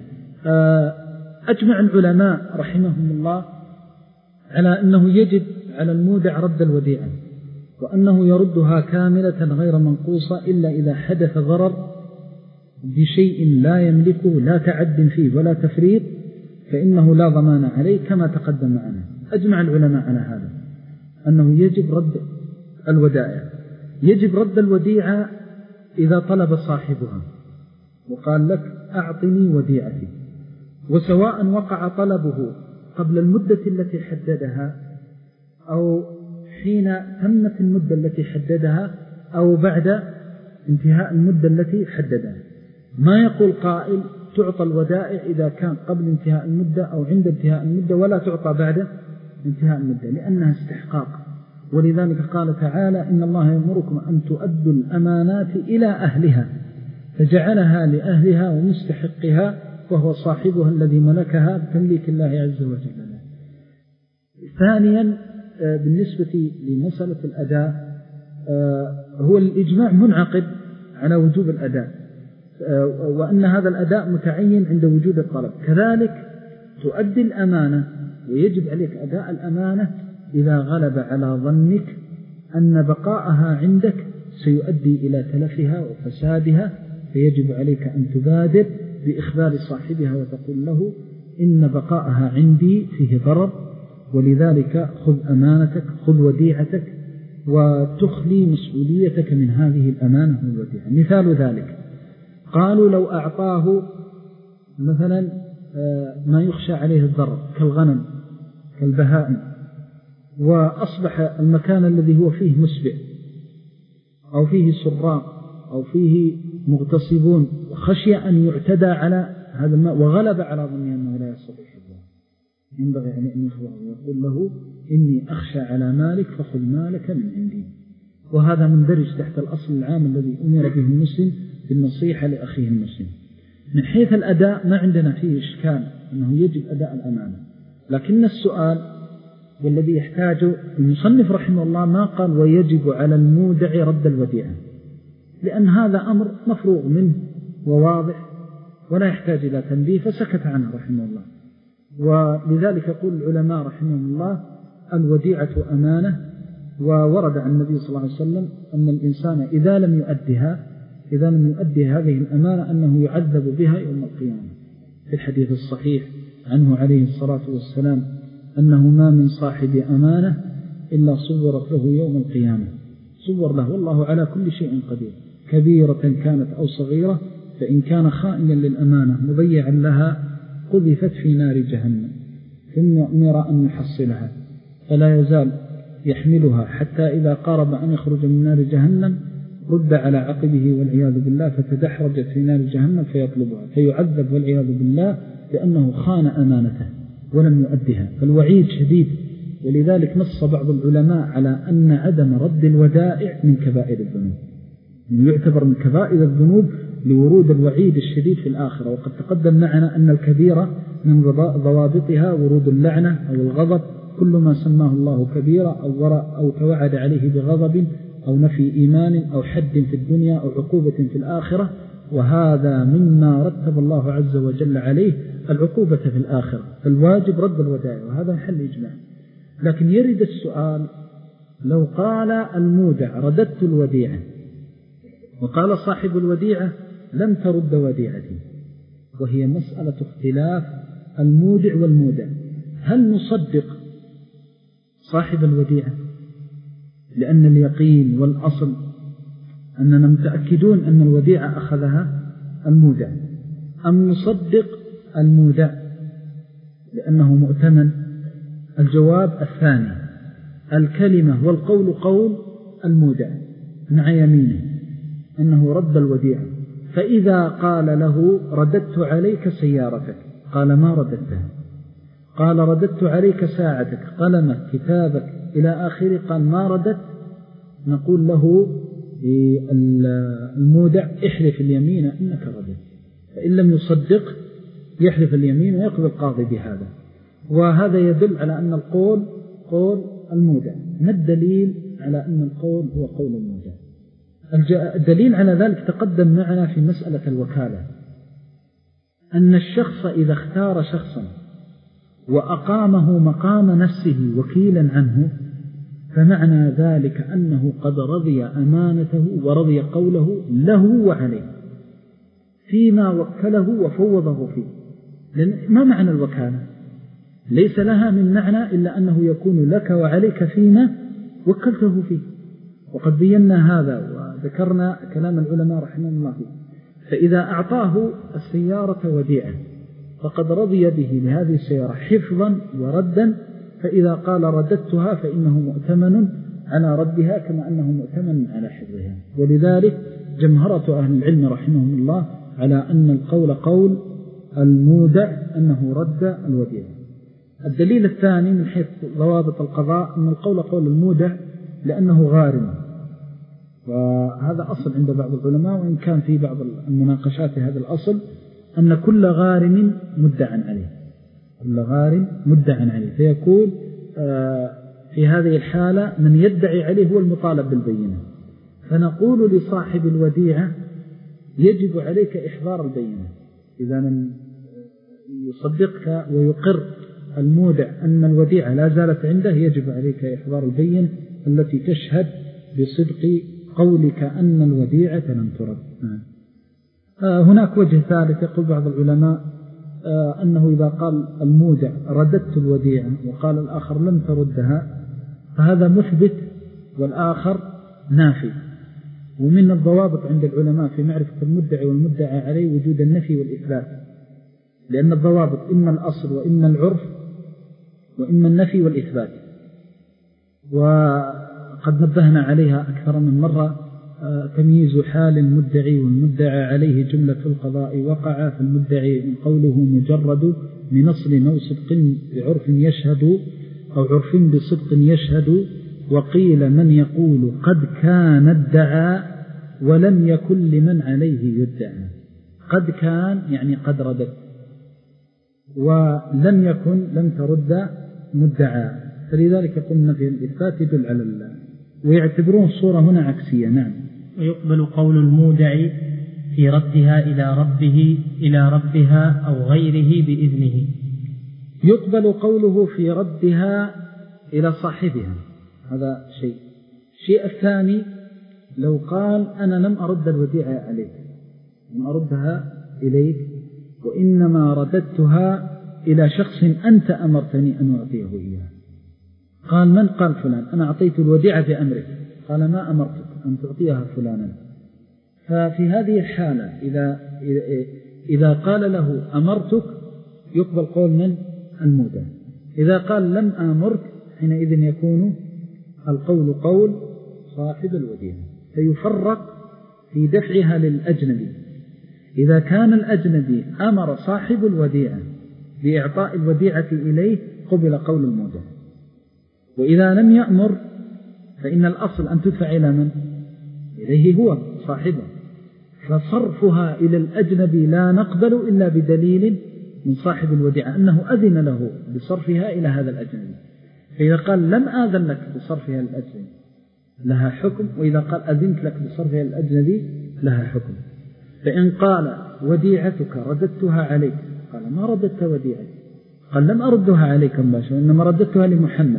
أجمع العلماء رحمهم الله على أنه يجب على المودع رد الوديعة، وأنه يردها كاملة غير منقوصة إلا إذا حدث ضرر بشيء لا يملكه، لا تعد فيه ولا تفريط، فإنه لا ضمان عليه كما تقدم معنا. أجمع العلماء على هذا أنه يجب رد الودائع. يجب رد الوديعة إذا طلب صاحبها وقال لك أعطني وديعتي، وسواء وقع طلبه قبل المدة التي حددها أو حين تمت المدة التي حددها أو بعد انتهاء المدة التي حددها. ما يقول قائل تعطى الودائع إذا كان قبل انتهاء المدة أو عند انتهاء المدة، ولا تعطى بعد انتهاء المدة، لأنها استحقاق. ولذلك قال تعالى إن الله يأمركم أن تؤدوا الأمانات إلى أهلها، فجعلها لأهلها ومستحقها وهو صاحبها الذي ملكها بتمليك الله عز وجل. ثانيا بالنسبة لمسألة الأداء، هو الإجماع منعقد على وجوب الأداء، وأن هذا الأداء متعين عند وجود الطلب. كذلك تؤدي الأمانة ويجب عليك أداء الأمانة إذا غلب على ظنك أن بقاءها عندك سيؤدي إلى تلفها وفسادها، فيجب عليك أن تبادر بإخبار صاحبها وتقول له إن بقاءها عندي فيه ضرر، ولذلك خذ أمانتك، خذ وديعتك، وتخلي مسؤوليتك من هذه الأمانة والوديعة. مثال ذلك قالوا لو أعطاه مثلا ما يخشى عليه الضرر كالغنم كالبهائم، وأصبح المكان الذي هو فيه مسبع أو فيه سراق أو فيه مغتصبون، وخشي أن يعتدى على هذا الماء وغلب على ظنه أنه لا يستطيع حفظه، ينبغي أن يخبره ويقول له إني أخشى على مالك فخذ مالك من عندي. وهذا مندرج تحت الأصل العام الذي أمر به المسلم بالنصيحة لأخيه المسلم. من حيث الأداء ما عندنا فيه إشكال أنه يجب أداء الأمانة، لكن السؤال والذي يحتاجه المصنف رحمه الله ما قال ويجب على المودع رد الوديعة، لأن هذا أمر مفروغ منه وواضح ولا يحتاج إلى تنبيه، فسكت عنه رحمه الله. ولذلك يقول العلماء رحمه الله الوديعة أمانة، وورد عن النبي صلى الله عليه وسلم أن الإنسان إذا لم يؤدها إذا لم يؤدي هذه الأمانة أنه يعذب بها يوم القيامة. في الحديث الصحيح عنه عليه الصلاة والسلام أنه ما من صاحب أمانة إلا صورت له يوم القيامة، صور له والله على كل شيء قدير، كبيرة كانت أو صغيرة، فإن كان خائنا للأمانة مضيعا لها قذفت في نار جهنم ثم أمر أن يحصلها، فلا يزال يحملها حتى إذا قارب أن يخرج من نار جهنم رد على عقبه والعياذ بالله، فتدحرجت في نار جهنم فيطلبها فيعذب والعياذ بالله لأنه خان أمانته ولم يؤدها. فالوعيد شديد، ولذلك نص بعض العلماء على أن عدم رد الودائع من كبائر الذنوب، يعتبر من كبائر الذنوب لورود الوعيد الشديد في الآخرة. وقد تقدم معنا أن الكبيرة من ضوابطها ورود اللعنة أو الغضب، كل ما سماه الله كبيرة أو وراء أو توعد عليه بغضب أو نفي إيمان أو حد في الدنيا أو عقوبة في الآخرة، وهذا مما رتب الله عز وجل عليه العقوبة في الآخرة، فالواجب رد الودائع، وهذا محل إجماع. لكن يرد السؤال: لو قال المودع رددت الوديعة، وقال صاحب الوديعة لم ترد وديعتي، وهي مسألة اختلاف المودع والمودع، هل نصدق صاحب الوديعة لأن اليقين والأصل أننا متأكدون أن الوديعة أخذها المودع، أم نصدق المودع لأنه مؤتمن؟ الجواب الثاني، الكلمة والقول قول المودع مع يمينه أنه رد الوديعة. فإذا قال له رددت عليك سيارتك قال ما رددتها، قال رددت عليك ساعتك قلمك كتابك إلى آخره قال ما رددت، نقول له المودع احلف اليمين إنك رددت، فإن لم يصدق يحلف اليمين ويقضي القاضي بهذا. وهذا يدل على أن القول قول المودع. ما الدليل على أن القول هو قول المودع؟ الدليل على ذلك تقدم معنا في مسألة الوكالة، أن الشخص إذا اختار شخصا وأقامه مقام نفسه وكيلا عنه، فمعنى ذلك أنه قد رضي أمانته ورضي قوله له وعليه فيما وكله وفوضه فيه. لأن ما معنى الوكالة؟ ليس لها من معنى إلا أنه يكون لك وعليك فيما وكلته فيه، وقد بينا هذا وذكرنا كلام العلماء رحمه الله فيه. فإذا أعطاه السيارة وديعة فقد رضي به لهذه السيارة حفظا وردا، فإذا قال رددتها فإنه مؤتمن على ردها كما أنه مؤتمن على حفظها. ولذلك جمهرة أهل العلم رحمهم الله على أن القول قول المودع أنه رد الوديعة. الدليل الثاني من حيث ضوابط القضاء أن القول قول المودع لأنه غارم، وهذا أصل عند بعض العلماء، وإن كان في بعض المناقشات هذا الأصل أن كل غارم مدعى عليه، كل غارم مدعى عليه، فيكون في هذه الحالة من يدعي عليه هو المطالب بالبينة. فنقول لصاحب الوديعة يجب عليك إحضار البينة، إذا لم يصدقك ويقر المودع أن الوديعة لا زالت عنده يجب عليك إحضار البينة التي تشهد بصدق قولك أن الوديعة لم ترد. هناك وجه ثالث يقول بعض العلماء أنه إذا قال المودع رددت الوديعة وقال الآخر لم تردها فهذا مثبت والآخر نافي. ومن الضوابط عند العلماء في معرفة المدعي والمدعى عليه وجود النفي والإثبات، لأن الضوابط إما الأصل وإما العرف وإما النفي والإثبات، وقد نبهنا عليها أكثر من مرة. تمييز حال المدعي والمدعى عليه جملة القضاء وقع، فالمدعي قوله مجرد من أصل أو صدق بعرف يشهد أو عرف بصدق يشهد، وقيل من يقول قد كان ادعى ولم يكن لمن عليه يدعى. قد كان يعني قد ردت، ولم يكن لم ترد مدعى، فلذلك قلنا في الإثبات يدل على الله، ويعتبرون الصورة هنا عكسية. نعم. ويقبل قول المودع في ردها إلى ربه إلى ربها أو غيره بإذنه. يقبل قوله في ردها إلى صاحبها، هذا شيء. الشيء الثاني لو قال أنا لم أرد الوديعة عليك، لم أردها إليك، وإنما رددتها إلى شخص أنت أمرتني أن أعطيه إياه. قال من؟ قال فلان، أنا أعطيت الوديعة بأمرك. قال ما أمرتك أن تعطيها فلانا. ففي هذه الحالة إذا, إذا قال له أمرتك يقبل قول من؟ المودع. إذا قال لم آمرك حينئذ يكون القول قول صاحب الوديعة. فيفرق في دفعها للأجنبي. إذا كان الأجنبي أمر صاحب الوديعة بإعطاء الوديعة إليه قبل قول المودع، وإذا لم يأمر فإن الأصل أن تدفع إلى من؟ إليه هو صاحبه. فصرفها إلى الأجنبي لا نقبل إلا بدليل من صاحب الوديعة أنه أذن له بصرفها إلى هذا الأجنبي. فإذا قال لم آذن لك بصرفها للأجنبي لها حكم، وإذا قال أذنت لك بصرفها للأجنبي لها حكم. فإن قال وديعتك رددتها عليك، قال ما رددت وديعتي، قال لم أردها عليك مباشرة إنما رددتها لمحمد،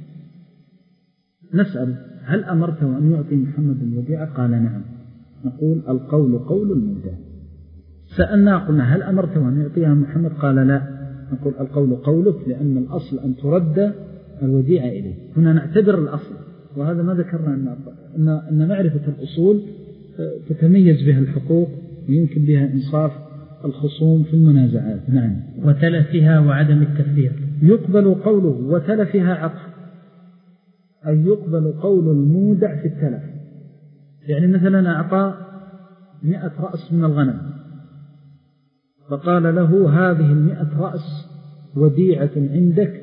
نسأل هل أمرته أن يعطي محمد الوديعة؟ قال نعم، نقول القول قول المودع. سألنا قلنا هل أمرته أن يعطيها محمد؟ قال لا، نقول القول قولك، لأن الأصل أن ترد الوديعة إليه. هنا نعتبر الأصل، وهذا ما ذكرنا أن, أن معرفة الأصول تتميز بها الحقوق ويمكن بها إنصاف الخصوم في المنازعات. نعم. وتلفها وعدم التفريط. يقبل قوله وتلفها عطف، أي يقبل قول المودع في التلف. يعني مثلا أعطى مئة رأس من الغنم، فقال له هذه المئة رأس وديعة عندك،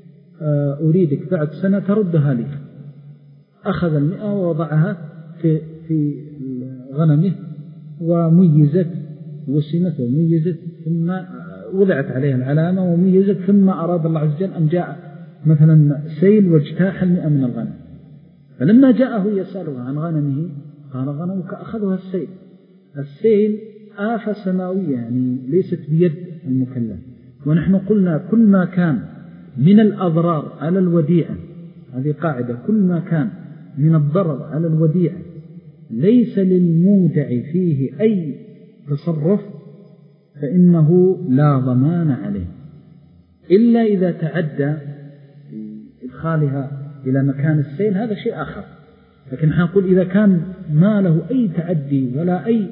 أريدك بعد سنة تردها لي. أخذ المئة ووضعها في, في غنمه وميزت وسمت وميزت، ثم وضعت عليها العلامة وميزت، ثم أراد الله عز وجل أن جاء مثلا سيل واجتاح المئة من الغنم. فلما جاءه يسأله عن غنمه قال غنمك أخذها السيل. السيل آفة سماوية يعني ليست بيد المكلف. ونحن قلنا كل ما كان من الأضرار على الوديعة، هذه قاعدة، كل ما كان من الضرر على الوديعة ليس للمودع فيه أي تصرف فإنه لا ضمان عليه، إلا إذا تعدى إدخالها إلى مكان السيل، هذا شيء آخر. لكن نقول إذا كان ما له أي تعدي ولا أي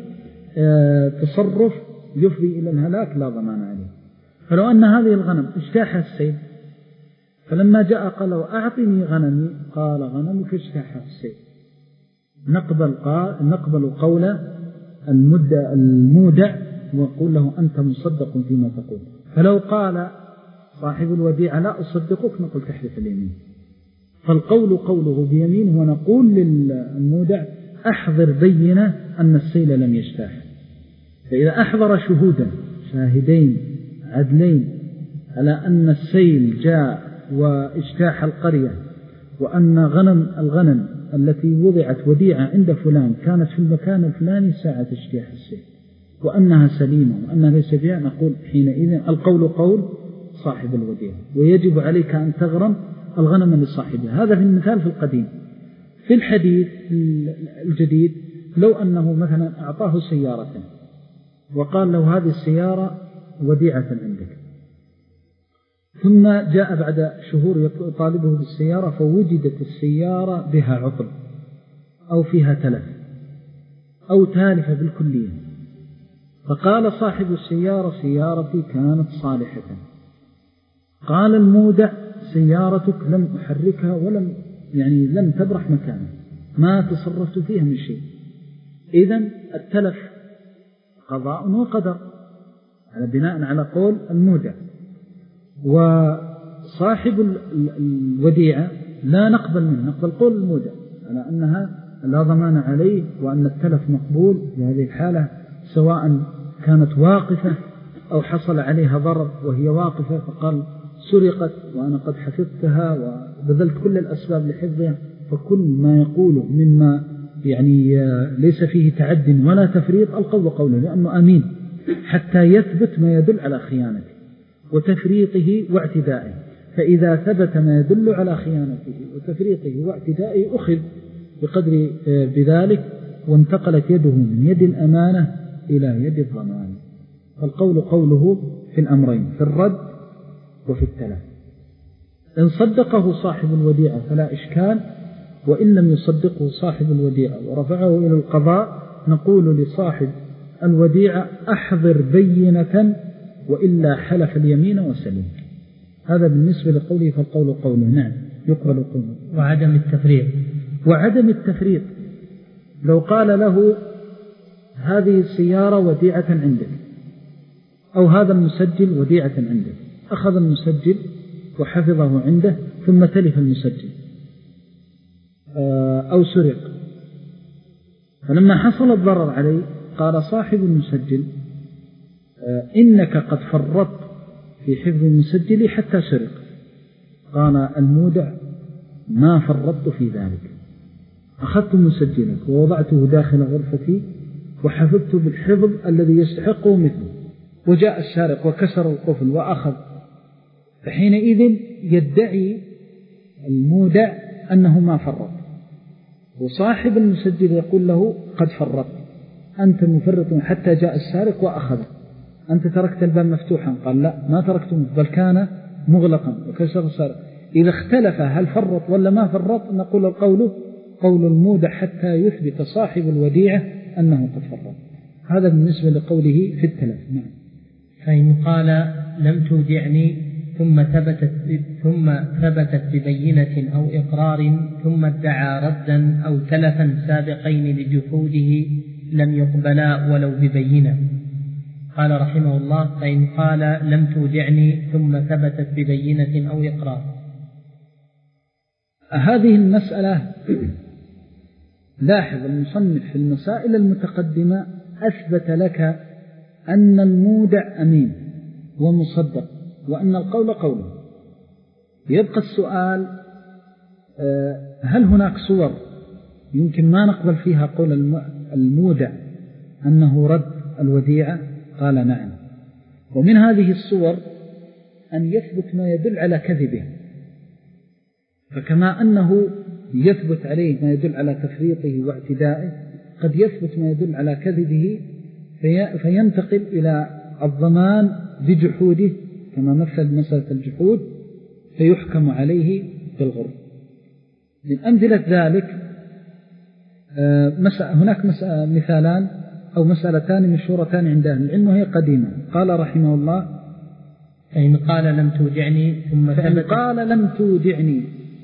تصرف يفضي إلى الهلاك لا ضمان عليه. فلو أن هذه الغنم اجتاح السيل، فلما جاء قال أعطني غنمي، قال غنمك اجتاح السيل، نقبل, نقبل قول المودع وقول له أنت مصدق فيما تقول. فلو قال صاحب الوديعة لا أصدقك، نقول تحلف اليمين. فالقول قوله بيمين، ونقول للمودع أحضر بينة أن السيل لم يجتاح. فإذا أحضر شهودا شاهدين عدلين على أن السيل جاء واجتاح القرية، وأن غنم الغنم التي وضعت وديعة عند فلان كانت في المكان الفلاني ساعة اجتياح السيل، وأنها سليمة وأنها ليس بها، نقول حينئذ القول قول صاحب الوديعة، ويجب عليك أن تغرم الغنم لصاحبها. هذا في المثال في القديم. في الحديث الجديد لو أنه مثلا أعطاه سيارة وقال له هذه السيارة وديعة عندك، ثم جاء بعد شهور يطالبه بالسيارة فوجدت السيارة بها عطل أو فيها تلف أو تالفة بالكلية، فقال صاحب السيارة سيارتي كانت صالحة. قال المودع سيارتك لم أحركها ولم يعني لم تبرح مكانها، ما تصرفت فيها من شيء. إذن التلف قضاء وقدر على بناء على قول المودع. وصاحب الوديعة لا نقبل منه، نقبل قول المودع على أنها لا ضمان عليه وأن التلف مقبول في هذه الحالة، سواء كانت واقفة أو حصل عليها ضرر وهي واقفة، فقال سرقت وأنا قد حفظتها وبذلت كل الأسباب لحفظها. فكل ما يقوله مما يعني ليس فيه تعد ولا تفريط القول قوله، لأنه أمين حتى يثبت ما يدل على خيانته وتفريطه واعتدائه. فإذا ثبت ما يدل على خيانته وتفريطه واعتدائه أخذ بقدر بذلك، وانتقلت يده من يد الأمانة إلى يد الضمان. فالقول قوله في الأمرين، في الرد وفي التلف. إن صدقه صاحب الوديعة فلا إشكال، وإن لم يصدقه صاحب الوديعة ورفعه إلى القضاء نقول لصاحب الوديعة أحضر بينة وإلا حلف اليمين وسلم. هذا بالنسبة لقوله فالقول قوله. نعم يقبل قوله. وعدم التفريط. وعدم التفريط لو قال له هذه السيارة وديعة عندك، أو هذا المسجل وديعة عندك، أخذ المسجل وحفظه عنده ثم تلف المسجل أو سرق، فلما حصل الضرر عليه قال صاحب المسجل إنك قد فرطت في حفظ المسجل حتى سرق. قال المودع ما فرطت في ذلك، أخذت مسجلك ووضعته داخل غرفتي وحفظت بالحفظ الذي يستحقه مثله، وجاء السارق وكسر القفل وأخذ، فحينئذ يدعي المودع أنه ما فرط، وصاحب المسجل يقول له قد فرط، أنت مفرط حتى جاء السارق وأخذ، أنت تركت الباب مفتوحا. قال لا ما تركته بل كان مغلقا وكسر السارق. إذا اختلف هل فرط ولا ما فرط نقول القول قول المودع حتى يثبت صاحب الوديعة أنه قد فرط. هذا بالنسبة لقوله في التلف. نعم. فإن قال لم تودعني ثم ثبتت ثم ثبتت ببينة أو إقرار ثم ادعى ردا أو تلفا سابقين لجحوده لم يقبلا ولو ببينة. قال رحمه الله فإن قال لم تودعني ثم ثبتت ببينة أو إقرار. هذه المسألة لاحظ المصنف في المسائل المتقدمة أثبت لك أن المودع أمين ومصدق وأن القول قوله. يبقى السؤال هل هناك صور يمكن ما نقبل فيها قول المودع أنه رد الوديعة؟ قال نعم. ومن هذه الصور أن يثبت ما يدل على كذبه، فكما أنه يثبت عليه ما يدل على تفريطه واعتدائه قد يثبت ما يدل على كذبه فينتقل إلى الضمان بجحوده كما مثل مسألة الجحود فيحكم عليه بالغرم. من أمثلة ذلك هناك مثالان أو مسألتان مشهورتان عند أهل العلم وهي قديمة. قال رحمه الله فإن قال لم تودعني ثم فإن قال لم تودعني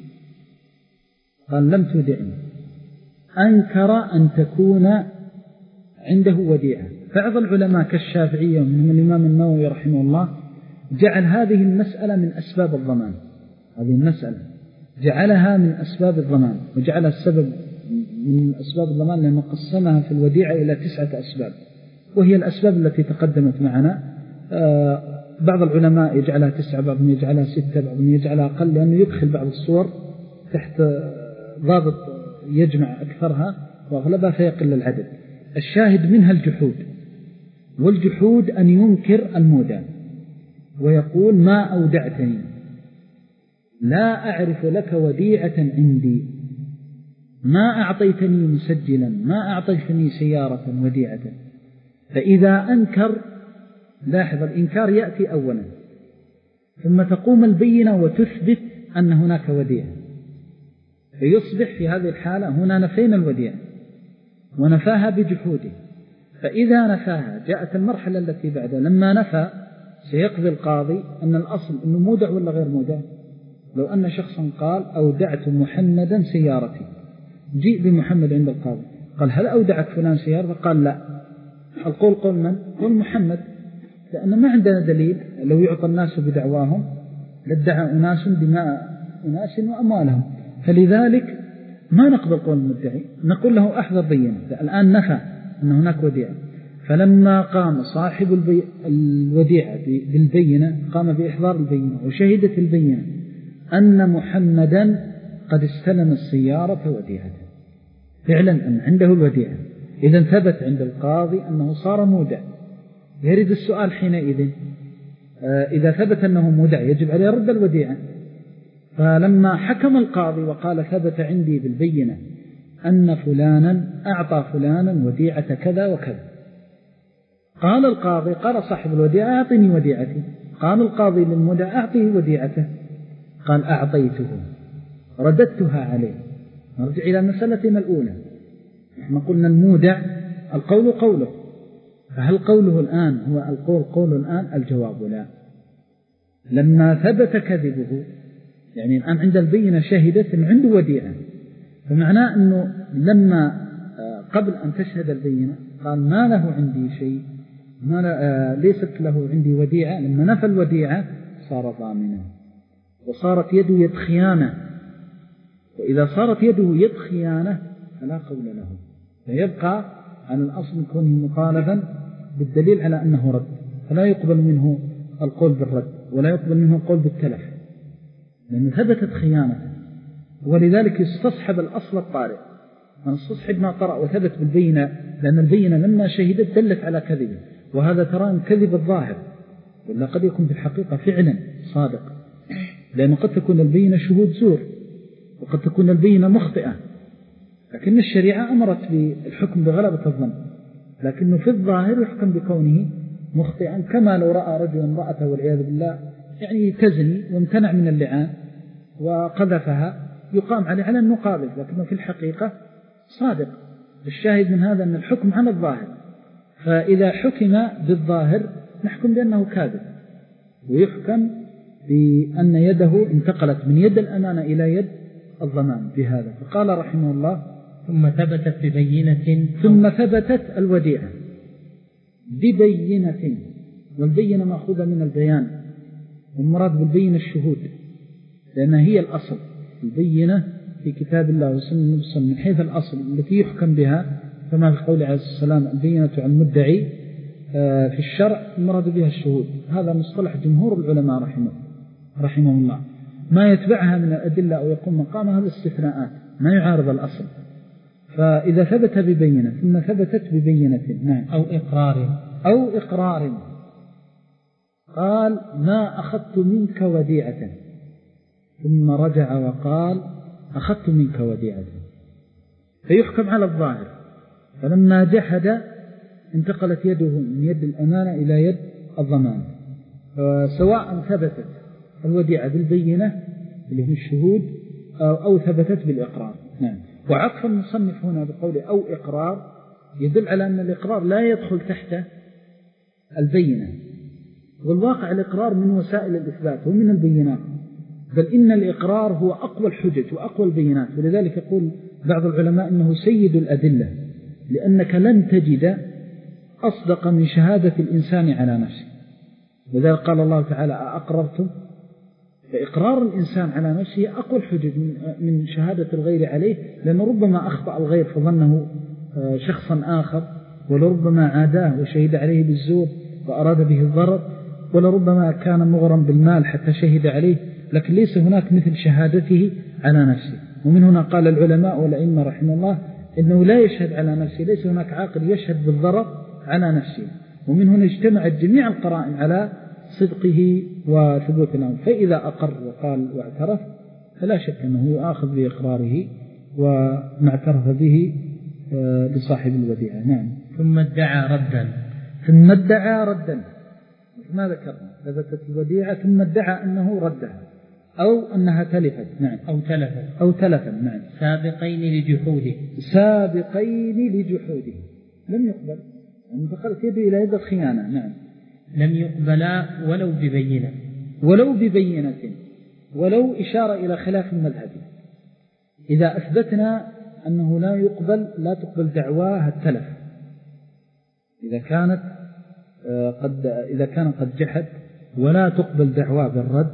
قال لم تودعني أنكر أن تكون عنده وديعة. بعض العلماء كالشافعية من الإمام النووي رحمه الله جعل هذه المسألة من أسباب الضمان. هذه المسألة جعلها من أسباب الضمان وجعل السبب من أسباب الضمان لأنه قسمها في الوديعة إلى تسعة أسباب، وهي الأسباب التي تقدمت معنا. بعض العلماء يجعلها تسعة، بعضهم يجعلها ستة، بعضهم يجعلها أقل، لأنه يدخل بعض الصور تحت ضابط يجمع أكثرها وأغلبها فيقل العدد. الشاهد منها الجحود، والجحود أن ينكر المودع ويقول ما أودعتني، لا أعرف لك وديعة عندي، ما أعطيتني مسجلا، ما أعطيتني سيارة وديعة. فإذا أنكر، لاحظ الإنكار يأتي أولا ثم تقوم البينة وتثبت أن هناك وديعة، فيصبح في هذه الحالة هنا نفينا الوديعة ونفاها بجحوده. فإذا نفاها جاءت المرحلة التي بعدها، لما نفى سيقضي القاضي أن الأصل أنه مودع ولا غير مودع. لو أن شخصا قال أودعت محمدا سيارتي، جيء بمحمد عند القاضي قال هل أودعك فلان سيارة؟ قال لا. القول قول من؟ قول محمد، لأن ما عندنا دليل. لو يعطى الناس بدعواهم لادعى أناس دماء أناس وأموالهم، فلذلك ما نقبل قول المدعي، نقول له أحضر بينة. الآن نفى أن هناك وديعة، فلما قام صاحب البي... الوديعة بالبينة قام بإحضار البينة وشهدت البينة أن محمدا قد استلم السيارة وديعة، فعلا أن عنده الوديعة. إذا ثبت عند القاضي أنه صار مودع. يرد السؤال حينئذ إذا ثبت أنه مودع يجب عليه رد الوديعة، فلما حكم القاضي وقال ثبت عندي بالبينة أن فلانا أعطى فلانا وديعة كذا وكذا، قال القاضي قال صاحب الوديعة أعطني وديعتي، قال القاضي للمودع أعطيه وديعته، قال أعطيته رددتها عليه. نرجع إلى مسألتنا الأولى، نحن قلنا المودع القول قوله، فهل قوله الآن هو القول قول الآن؟ الجواب لا. لما ثبت كذبه يعني الآن عند البينة شهدت أن عنده وديعة، فمعناه أنه لما قبل أن تشهد البينة قال ما له عندي شيء، ما ليست له عندي وديعة، لما نفى الوديعة صار ضامنا وصارت يده يد خيانة، وإذا صارت يده يد خيانة فلا قول له، فيبقى عن الأصل كونه مطالبا بالدليل على أنه رد، فلا يقبل منه القول بالرد ولا يقبل منه القول بالتلف، لأن ثبتت خيانة. ولذلك يستصحب الأصل الطارئ، من استصحب ما طرأ وثبت بالبينة، لأن البينة لما شهدت دلت على كذبه، وهذا ترى كذب الظاهر، ولا قد يكون في الحقيقة فعلا صادق، لأنه قد تكون البينة شهود زور وقد تكون البينة مخطئة، لكن الشريعة أمرت بالحكم بغلبة الظن، لكنه في الظاهر يحكم بكونه مخطئا، كما لو رأى رجل امرأته والعياذ بالله يعني تزني وامتنع من اللعان وقذفها يقام عليه على أنه قاذف، لكنه في الحقيقة صادق. الشاهد من هذا أن الحكم على الظاهر، فإذا حكم بالظاهر نحكم بأنه كاذب، ويحكم بأن يده انتقلت من يد الأمانة إلى يد الضمان بهذا. فقال رحمه الله ثم ثبتت ببينة ثم ثبتت الوديعة ببينة، والبينة مأخوذة من البيان، والمراد بالبينة الشهود، لأنها هي الأصل. البينة في كتاب الله وسنة النبي من حيث الأصل التي يحكم بها، كما في قول عليه السلام البينة عن المدعي في الشرع المراد بها الشهود. هذا مصطلح جمهور العلماء رحمه رحمه الله. ما يتبعها من الأدلة أو يقوم مقامها هذه استثناءات ما يعارض الأصل. فإذا ثبت ببينة ثم ثبتت ببينة نعم أو إقرار أو إقرار، قال ما أخذت منك وديعة، ثم رجع وقال أخذت منك وديعة، فيحكم على الظاهر. فلما جحد انتقلت يده من يد الأمانة إلى يد الضمان، سواء ثبتت الوديعة بالبينة اللي هو الشهود أو, أو ثبتت بالإقرار. نعم. وعطف المصنف هنا بقوله أو إقرار يدل على أن الإقرار لا يدخل تحت البينة، والواقع الإقرار من وسائل الإثبات ومن البينات، بل إن الإقرار هو أقوى الحجج وأقوى البينات. ولذلك يقول بعض العلماء إنه سيد الأدلة، لأنك لن تجد أصدق من شهادة الإنسان على نفسه. وذلك قال الله تعالى أقررتم، فإقرار الإنسان على نفسه أقوى الحجج من شهادة الغير عليه، لأنه ربما أخطأ الغير فظنه شخصا آخر، ولربما عاداه وشهد عليه بالزور وأراد به الضرر، ولربما كان مغرم بالمال حتى شهد عليه، لكن ليس هناك مثل شهادته على نفسه. ومن هنا قال العلماء والأئمة رحمه الله إنه لا يشهد على نفسه، ليس هناك عاقل يشهد بالضرر على نفسه. ومن هنا اجتمعت جميع القرائن على صدقه وثبوت الأمر، فإذا أقر وقال واعترف فلا شك أنه يؤاخذ بإقراره وما اعترف به لصاحب الوديعة. نعم. ثم ادعى ردا ثم ادعى ردا ما ذكرنا، ثبتت الوديعة ثم ادعى أنه ردها أو أنها تلفت. نعم. أو تلفت أو تلفت. نعم. سابقين لجحوده سابقين لجحوده لم يقبل، انتقلت يده إلى يد الخيانة. نعم. لم يقبلا ولو ببينة ولو ببينة ولو إشارة إلى خلاف المذهب. إذا أثبتنا أنه لا يقبل لا تقبل دعواه التلف، إذا كانت قد إذا كان قد جحد ولا تقبل دعواه بالرد،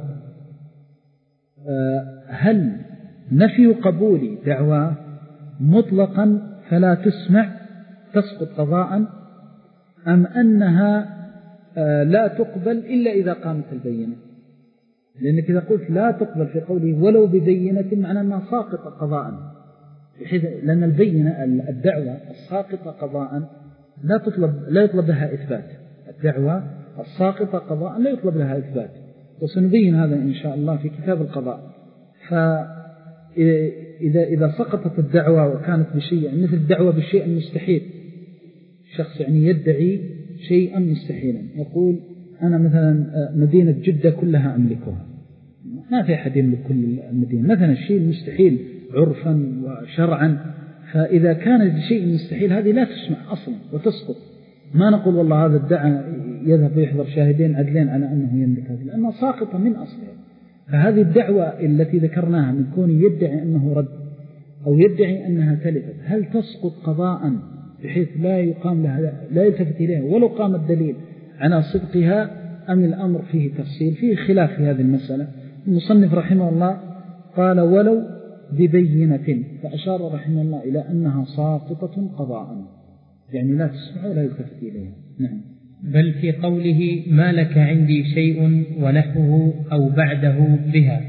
هل نفي قبول دعواه مطلقا فلا تسمع تسقط قضاء، أم أنها لا تقبل إلا إذا قامت البينة؟ لأنك إذا قلت لا تقبل في قوله ولو ببينة معنى أنها ساقطة قضاء، بحيث لأن البينة الدعوة الساقطة قضاء لا تطلب لا يطلب لها إثبات، الدعوة الساقطة قضاء لا يطلب لها إثبات، وسنبين هذا إن شاء الله في كتاب القضاء. فإذا إذا سقطت الدعوة وكانت بشيء مثل الدعوة بالشيء المستحيل، شخص يعني يدعي شيئا مستحيلا، يقول أنا مثلا مدينة جدة كلها أملكها، ما في أحد يملك كل المدينة، مثلا الشيء المستحيل عرفا وشرعا. فإذا كانت الشيء المستحيل هذه لا تسمع أصلا وتسقط. ما نقول والله هذا ادعى يذهب ويحضر شاهدين عدلين على أنه يملك هذا، لأنها ساقطة من أصلها. فهذه الدعوة التي ذكرناها من كون يدعي أنه رد أو يدعي أنها تلفت، هل تسقط قضاء بحيث لا يقام لها، لا يلتفت إليها ولو قام الدليل على صدقها، أم الأمر فيه تفصيل؟ فيه خلاف في هذه المسألة. المصنف رحمه الله قال ولو ببينة، فأشار رحمه الله إلى أنها ساقطة قضاء، يعني لا تسمع ولا يلتفت إليها. نعم. بل في قوله ما لك عندي شيء ونحوه أو بعده بها،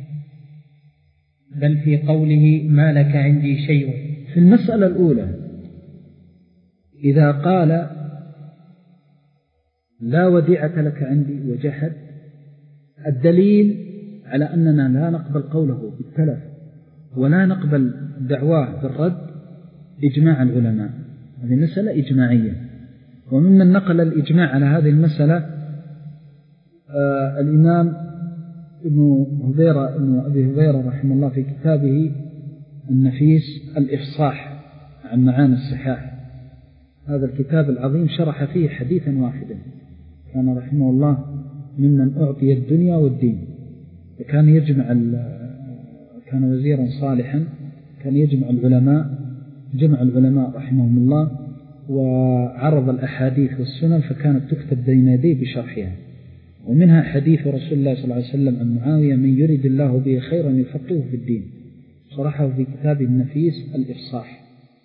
بل في قوله ما لك عندي شيء. في المسألة الأولى إذا قال لا وديعة لك عندي وجحد، الدليل على أننا لا نقبل قوله بالتلف ولا نقبل دعواه بالرد إجماع العلماء. هذه مسألة إجماعية، وممن نقل الإجماع على هذه المسألة آه الإمام ابن هبيرة ابن أبي هبيرة رحمه الله في كتابه النفيس الإفصاح عن معاني الصحاح. هذا الكتاب العظيم شرح فيه حديثا واحدا. كان رحمه الله ممن أعطي الدنيا والدين، وكان يجمع كان وزيرا صالحا، كان يجمع العلماء جمع العلماء رحمهم الله، وعرض الأحاديث والسنن فكانت تكتب بين يديه بشرحها. ومنها حديث رسول الله صلى الله عليه وسلم عن معاوية من يريد الله به خيرا يفقهه في الدين، شرحه في كتابه النفيس الإفصاح،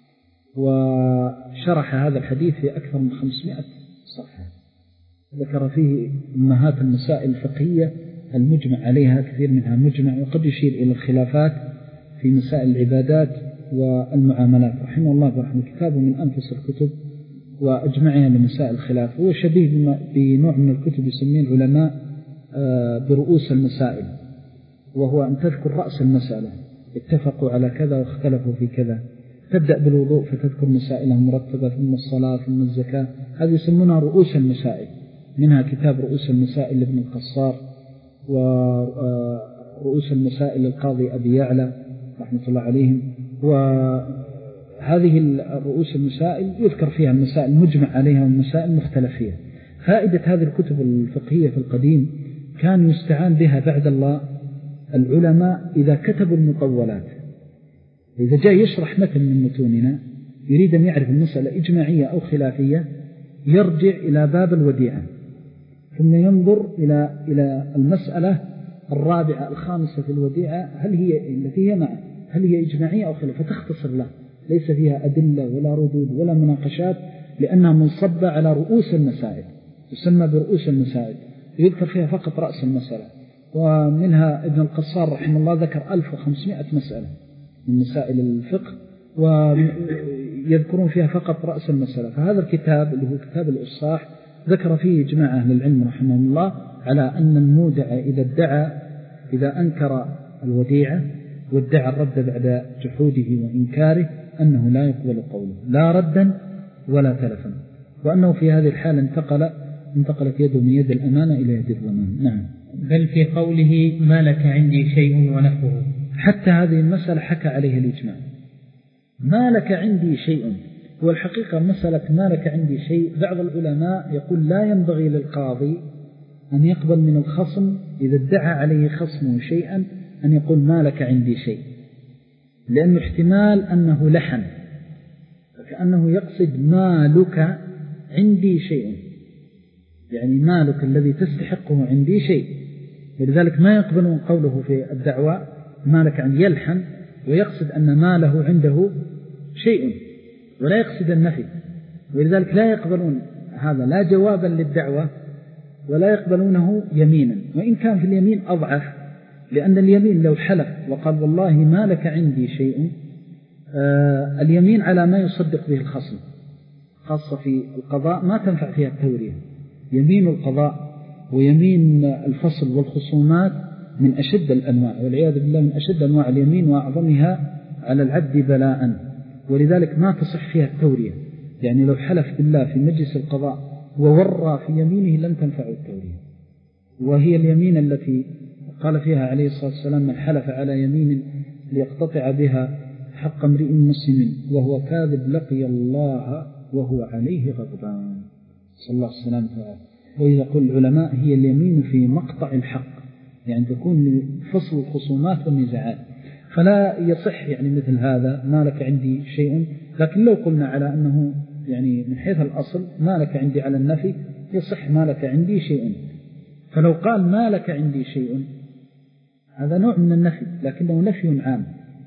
وشرح هذا الحديث في أكثر من خمسمائة صفحة. ذكر فيه أمهات المسائل الفقهية المجمع عليها، كثير منها مجمع، وقد يشير إلى الخلافات في مسائل العبادات والمعاملات رحمه الله برحمه. كتابه من أنفس الكتب وأجمعها لمسائل الخلاف. هو شبيه بنوع من الكتب يسميه العلماء برؤوس المسائل، وهو أن تذكر رأس المسألة، اتفقوا على كذا واختلفوا في كذا. تبدأ بالوضوء فتذكر مسائل مرتبة، ثم الصلاة، ثم الزكاة. هذه يسمونها رؤوس المسائل. منها كتاب رؤوس المسائل لابن القصار، ورؤوس المسائل للقاضي أبي يعلى رحمة الله عليهم. وهذه الرؤوس المسائل يذكر فيها المسائل مجمع عليها والمسائل مختلف فيها. فائدة هذه الكتب الفقهية في القديم كان يستعان بها بعد الله العلماء إذا كتبوا المطولات. إذا جاء يشرح متن من متوننا يريد أن يعرف المسألة إجماعية أو خلافية، يرجع إلى باب الوديعة، ثم ينظر إلى إلى المسألة الرابعة الخامسة في الوديعة، هل هي التي هي معه هل هي إجماعية أو خلافية، فتختصر له، ليس فيها أدلة ولا ردود ولا مناقشات، لأنها منصبة على رؤوس المسائل، تسمى برؤوس المسائل، يذكر فيها فقط رأس المسألة. ومنها ابن القصار رحمه الله ذكر ألف وخمسمائة مسألة من مسائل الفقه، ويذكرون فيها فقط رأس المسألة. فهذا الكتاب اللي هو كتاب الإفصاح ذكر فيه إجماع أهل العلم رحمه الله على أن المودع إذا ادعى إذا أنكر الوديعة وادعى الرد بعد جحوده وإنكاره أنه لا يقبل قوله لا ردا ولا تلفا، وأنه في هذه الحالة انتقل انتقلت يده من يد الأمانة إلى يد الضمان. نعم. بل في قوله ما لك عندي شيء ونحوه، حتى هذه المسألة حكى عليها الإجماع. ما لك عندي شيء، والحقيقة مسألة ما لك عندي شيء بعض العلماء يقول لا ينبغي للقاضي أن يقبل من الخصم إذا ادعى عليه خصمه شيئا أن يقول ما لك عندي شيء، لأنه احتمال أنه لحن، فكأنه يقصد ما لك عندي شيء، يعني مالك الذي تستحقه عندي شيء، ولذلك ما يقبلون قوله في الدعوة ما لك عندي، يلحن ويقصد أن ماله عنده شيء ولا يقصد النفي، ولذلك لا يقبلون هذا لا جوابا للدعوة ولا يقبلونه يمينا، وإن كان في اليمين أضعف، لأن اليمين لو حلف وقال والله ما لك عندي شيء، آه اليمين على ما يصدق به الخصم، خاصة في القضاء ما تنفع فيها التورية. يمين القضاء ويمين الفصل والخصومات من أشد الأنواع، والعياذ بالله من أشد أنواع اليمين وأعظمها على العبد بلاء، ولذلك ما تصح فيها التورية. يعني لو حلف بالله في مجلس القضاء وورى في يمينه لم تنفع التورية، وهي اليمين التي قال فيها عليه الصلاة والسلام: من حلف على يمين ليقتطع بها حق امرئ مسلم وهو كاذب لقي الله وهو عليه غضبان، صلى الله عليه وسلم. وإذا قل العلماء هي اليمين في مقطع الحق، يعني تكون لفصل الخصومات والنزاعات، فلا يصح يعني مثل هذا ما لك عندي شيء. لكن لو قلنا على أنه يعني من حيث الأصل ما لك عندي على النفي، يصح ما لك عندي شيء. فلو قال ما لك عندي شيء هذا نوع من النفي، لكنه نفي عام.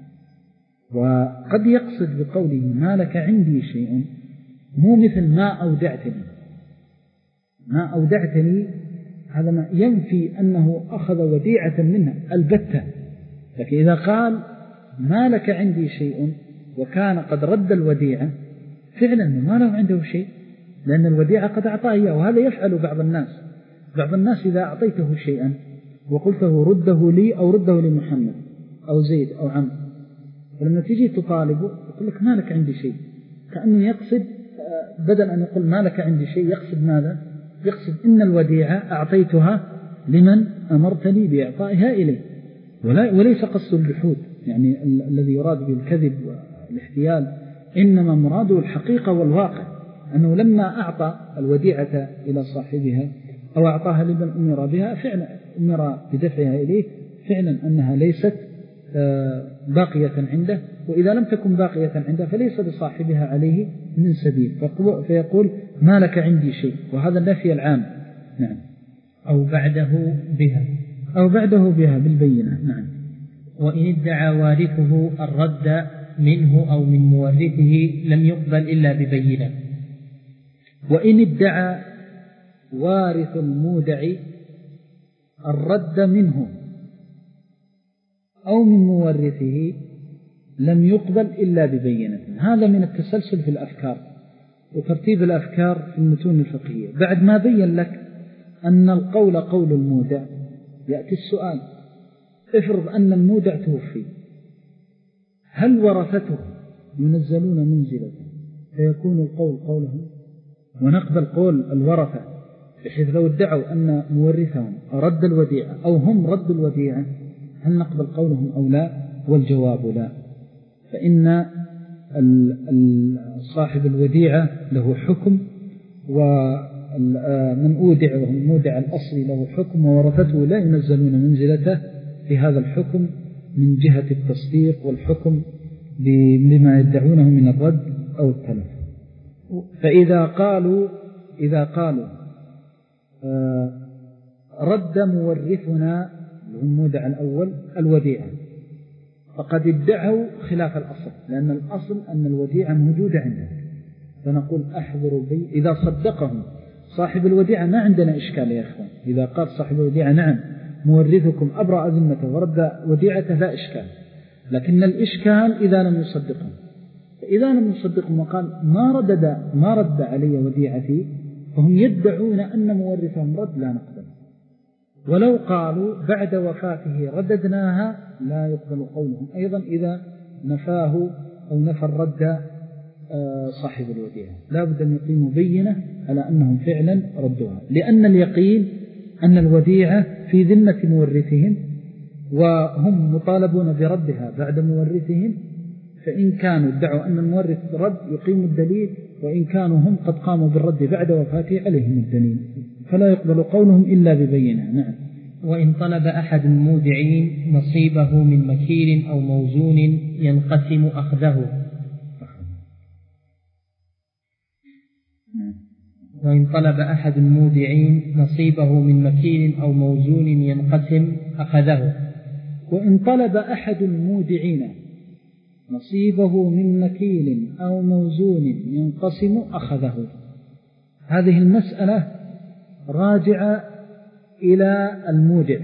وقد يقصد بقوله ما لك عندي شيء مو مثل ما أودعتني. ما أودعتني هذا ما ينفي أنه أخذ وديعة منها البتة. لكن إذا قال ما لك عندي شيء وكان قد رد الوديعة، فعلا ما له عنده شيء، لأن الوديعة قد أعطاه إياه. وهذا يفعل بعض الناس. بعض الناس إذا أعطيته شيئا وقلته رده لي أو رده لمحمد أو زيد أو عمرو، فلما تيجي تطالبه يقول لك ما لك عندي شيء، كأنه يقصد بدل أن يقول ما لك عندي شيء يقصد ماذا؟ يقصد إن الوديعة أعطيتها لمن أمرتني بإعطائها إليه، وليس قصد الجحود يعني ال- الذي يراد بالكذب والاحتيال، إنما مراده الحقيقة والواقع، أنه لما أعطى الوديعة إلى صاحبها أو أعطاها لمن أمر بها فعلا أمر بدفعها إليه، فعلا أنها ليست باقية عنده، وإذا لم تكن باقية عنده فليس لصاحبها عليه من سبيل، فيقول ما لك عندي شيء، وهذا النفي العام. نعم. أو بعده بها أو بعده بها بالبينة. نعم. وإن ادعى وارثه الرد منه أو من مورثه لم يقبل إلا ببينة. وإن ادعى وارث المودع الرد منه أو من مورثه لم يقبل إلا ببينة. هذا من التسلسل في الأفكار وترتيب الأفكار في المتون الفقهية. بعد ما بين لك أن القول قول المودع، يأتي السؤال: افرض أن المودع توفي، هل ورثته ينزلون منزلته فيكون القول قولهم ونقبل قول الورثة، بحيث لو ادعوا أن مورثهم رد الوديعة أو هم رد الوديعة هل نقبل قولهم أو لا؟ والجواب لا، فإن صاحب الوديعة له حكم، ومن أودع وهم مودع الأصلي له حكم، وورثته لا ينزلون منزلته في هذا الحكم من جهة التصديق والحكم بما يدعونه من الرد أو التلف. فإذا قالوا إذا قالوا رد مورثنا هم مودع الأول الوديعة، فقد ادعوا خلاف الأصل، لأن الأصل أن الوديعة موجودة عنده، فنقول أحضروا بي. إذا صدقهم صاحب الوديعة ما عندنا إشكال يا إخوان، إذا قال صاحب الوديعة نعم مورثكم أبرأ ذمته ورد وديعته لا إشكال، لكن الإشكال إذا لم يصدقهم. فإذا لم يصدقهم وقال ما رد ما رد علي وديعتي، فهم يدعون أن مورثهم رد، لا نقبل. ولو قالوا بعد وفاته رددناها لا يقبل قولهم أيضا إذا نفاه أو نفى الرد صاحب الوديعة، لا بد أن يقيموا بينة على أنهم فعلا ردوها، لأن اليقين أن الوديعة في ذمة مورثهم وهم مطالبون بردها بعد مورثهم، فإن كانوا ادعوا أن المورث رد يقيم الدليل، وإن كانوا هم قد قاموا بالرد بعد وفاته عليهم الدليل، فلا يقبل قولهم إلا ببينة. نعم. وإن طلب أحد المودعين نصيبه من مكيل أو موزون ينقسم أخذه. وإن طلب أحد المودعين نصيبه من مكيل أو موزون ينقسم أخذه. وإن طلب أحد المودعين نصيبه من مكيل أو موزون ينقسم أخذه. هذه المسألة راجعة إلى المودع،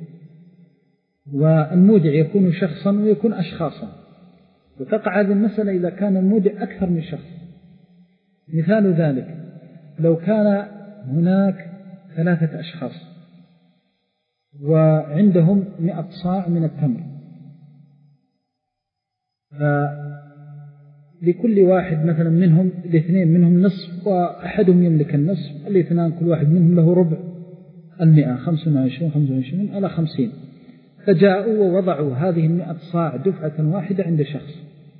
والمودع يكون شخصا ويكون أشخاصا، وتقع هذه المسألة إذا كان المودع أكثر من شخص. مثال ذلك لو كان هناك ثلاثة أشخاص وعندهم مئة صاع من التمر، لكل واحد مثلا منهم الاثنين منهم نصف وأحدهم يملك النصف، الاثنان كل واحد منهم له ربع المئة، خمسة وعشرين خمسة وعشرين على خمسين. فجاءوا ووضعوا هذه المئة صاع دفعة واحدة عند شخص،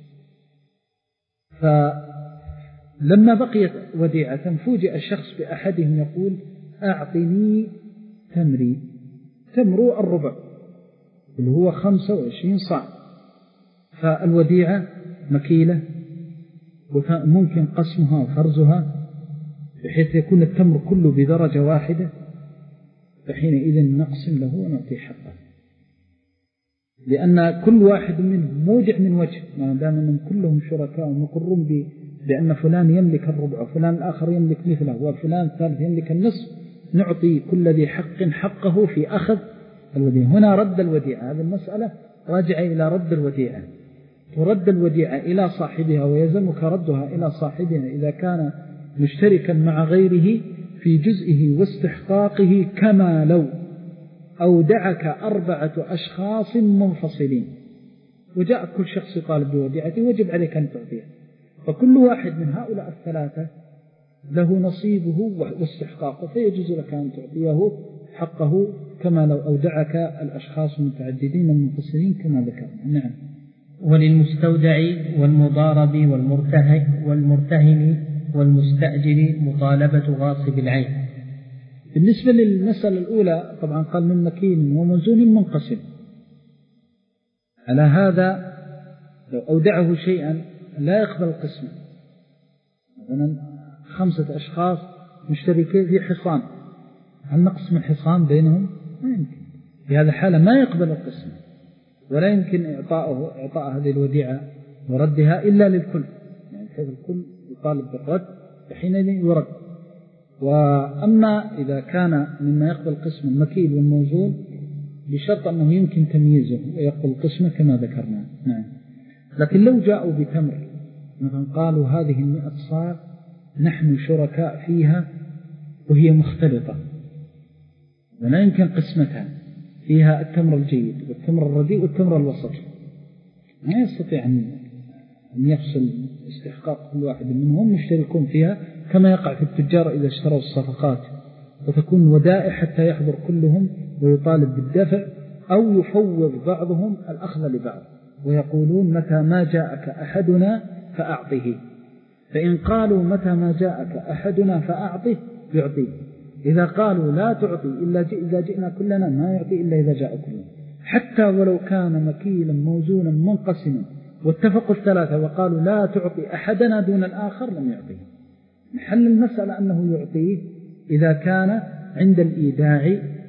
فلما بقيت وديعة فوجئ الشخص بأحدهم يقول أعطني تمري، تمر الربع اللي هو خمسة وعشرين صاع، فالوديعة مكيلة وممكن قسمها وفرزها بحيث يكون التمر كله بدرجة واحدة، فحينئذ نقسم له ونعطي حقه، لأن كل واحد منهم موجع من وجه، ما دام أنهم كلهم شركاء ومقرون بأن فلان يملك الربع وفلان الآخر يملك مثله وفلان الثالث يملك النصف، نعطي كل ذي حق حقه في أخذ الوديعة. هنا رد الوديعة، هذه المسألة راجعة إلى رد الوديعة، ترد الوديعة إلى صاحبها ويلزمك ردها إلى صاحبها إذا كان مشتركا مع غيره في جزئه واستحقاقه، كما لو أودعك أربعة أشخاص منفصلين وجاء كل شخص يطالب بوديعته وجب عليك أن تعطيه، فكل واحد من هؤلاء الثلاثة له نصيبه واستحقاقه، فيجوز لك أن تعطيه حقه كما لو أودعك الأشخاص المتعددين المنفصلين كما ذكرنا. نعم. وللمستودع والمضارب والمرتهن والمستأجر مطالبة غاصب العين. بالنسبة للمسألة الأولى طبعا قال من مكين وموزون منقسم، على هذا لو أودعه شيئا لا يقبل القسمة، مثلا خمسة أشخاص مشتركين في حصان، هل نقسم الحصان بينهم؟ ما يمكن، في هذا الحالة ما يقبل القسمة، ولا يمكن إعطاءه إعطاء هذه الوديعة وردها إلا للكل، يعني حيث الكل يطالب بالرد فحينئذ يرد. وأما إذا كان مما يقبل القسمة المكيل والموزون بشرط أنه يمكن تمييزه ويقبل القسمة كما ذكرنا. نعم. لكن لو جاءوا بتمر مثلا قالوا هذه المئة صاع نحن شركاء فيها وهي مختلطة ولا يمكن قسمتها، فيها التمر الجيد والتمر الرديء والتمر الوسط، ما يستطيع أن يفصل استحقاق كل واحد منهم، مشتركون فيها كما يقع في التجار إذا اشتروا الصفقات، وتكون ودائع حتى يحضر كلهم ويطالب بالدفع، أو يفوض بعضهم الأخذ لبعض ويقولون متى ما جاءك أحدنا فأعطيه، فإن قالوا متى ما جاءك أحدنا فأعطيه يعطيه، إذا قالوا لا تعطي إلا إذا جئنا كلنا ما يعطي إلا إذا جاء كلنا، حتى ولو كان مكيلا موزونا منقسما واتفقوا الثلاثة وقالوا لا تعطي أحدنا دون الآخر لم يعطيه. محل المسألة أنه يعطيه إذا كان عند الإيداع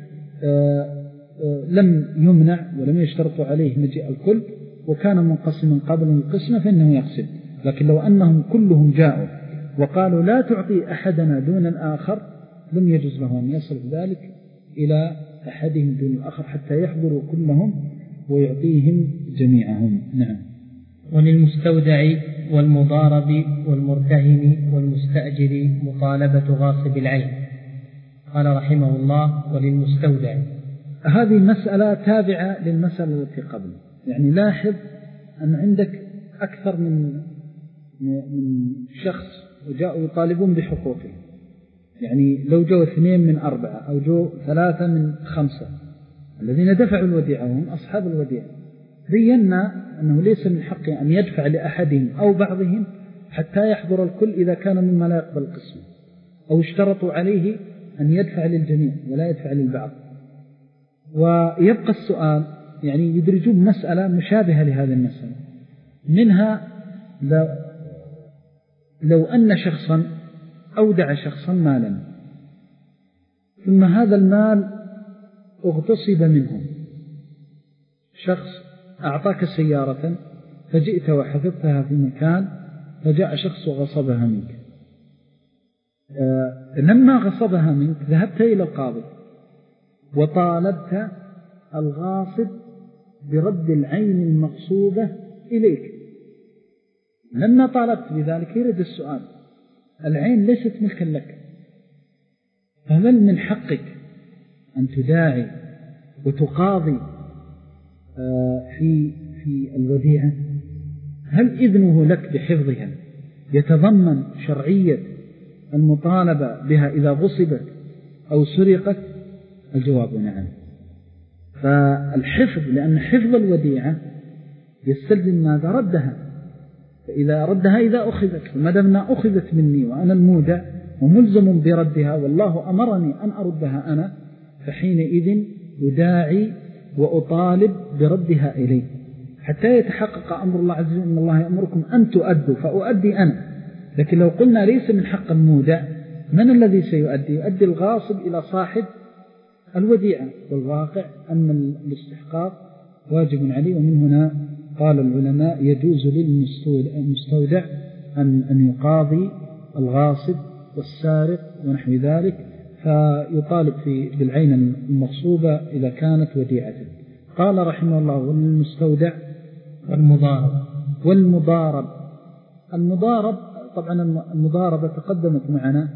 آآ آآ لم يمنع ولم يشترطوا عليه مجيء الكل وكان منقسما قبل القسمة فإنه يقسم، لكن لو أنهم كلهم جاءوا وقالوا لا تعطي أحدنا دون الآخر لم يجوز له أن يصل ذلك إلى أحدهم دون الآخر حتى يحضروا كلهم ويعطيهم جميعهم. نعم. وللمستودع والمضارب والمرتهن والمستأجر مطالبة غاصب العين. قال رحمه الله وللمستودع. هذه مسألة تابعة للمسألة التي قبل، يعني لاحظ أن عندك أكثر من من شخص وجاءوا يطالبون بحقوقه، يعني لو جو اثنين من أربعة أو جو ثلاثة من خمسة الذين دفعوا الوديعة هم أصحاب الوديعة، بينا أنه ليس من حقه أن يدفع لأحدهم أو بعضهم حتى يحضر الكل إذا كان مما لا يقبل القسم، أو اشترطوا عليه أن يدفع للجميع ولا يدفع للبعض. ويبقى السؤال، يعني يدرجون مسألة مشابهة لهذه المسألة، منها لو أن شخصا أودع شخصا مالا ثم هذا المال اغتصب منه، شخص أعطاك سيارة فجئت وحفظتها في مكان فجاء شخص وغصبها منك، آه لما غصبها منك ذهبت إلى القاضي وطالبت الغاصب برد العين المغصوبة إليك، لما طالبت بذلك يرد السؤال، العين ليست ملكا لك، فهل من حقك أن تداعي وتقاضي في في الوديعة، هل إذنه لك بحفظها يتضمن شرعية المطالبة بها إذا غصبت أو سرقت؟ الجواب نعم. فالحفظ، لأن حفظ الوديعة يستلزم ماذا؟ ردها. فإذا ردها إذا أخذت، فما دامنا أخذت مني وأنا المودع وملزم بردها والله أمرني أن أردها أنا، فحينئذ يداعي وأطالب بردها إليه حتى يتحقق أمر الله عز وجل إن الله يأمركم أن تؤدوا، فأؤدي أنا. لكن لو قلنا ليس من حق المودع، من الذي سيؤدي؟ يؤدي الغاصب إلى صاحب الوديعة، والواقع أن الاستحقاق واجب عليه. ومن هنا قال العلماء يجوز للمستودع أن أن يقاضي الغاصب والسارق ونحو ذلك، فيطالب في بالعين المغصوبة إذا كانت وديعته. قال رحمه الله والمستودع والمضارب. والمضارب المضارب طبعا المضاربة تقدمت معنا.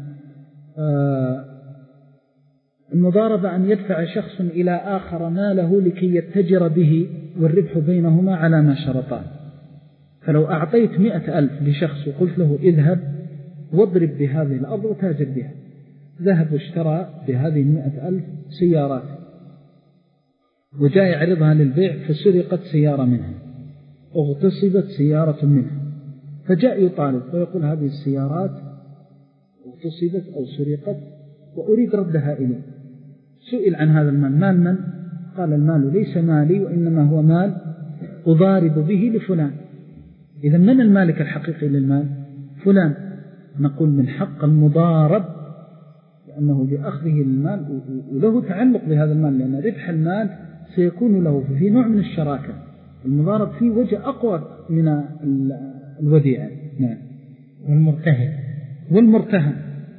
المضاربة أن يدفع شخص إلى آخر ماله لكي يتجر به والربح بينهما على ما شرطان. فلو أعطيت مئة ألف لشخص وقلت له اذهب واضرب بهذه الأرض وتاجر بها، ذهب واشترى بهذه المئة ألف سيارات وجاء يعرضها للبيع، فسرقت سيارة منها، اغتصبت سيارة منها، فجاء يطالب ويقول هذه السيارات اغتصبت أو سرقت وأريد ردها إليه. سئل عن هذا المال، مال من؟ قال المال ليس مالي وإنما هو مال أضارب به لفلان. إذا من المالك الحقيقي للمال؟ فلان. نقول من حق المضارب لأنه بأخذه المال وله تعلق بهذا المال، لأن ربح المال سيكون له في نوع من الشراكة. المضارب فيه وجه أقوى من الوديعة. نعم. والمرتهن والمرتهن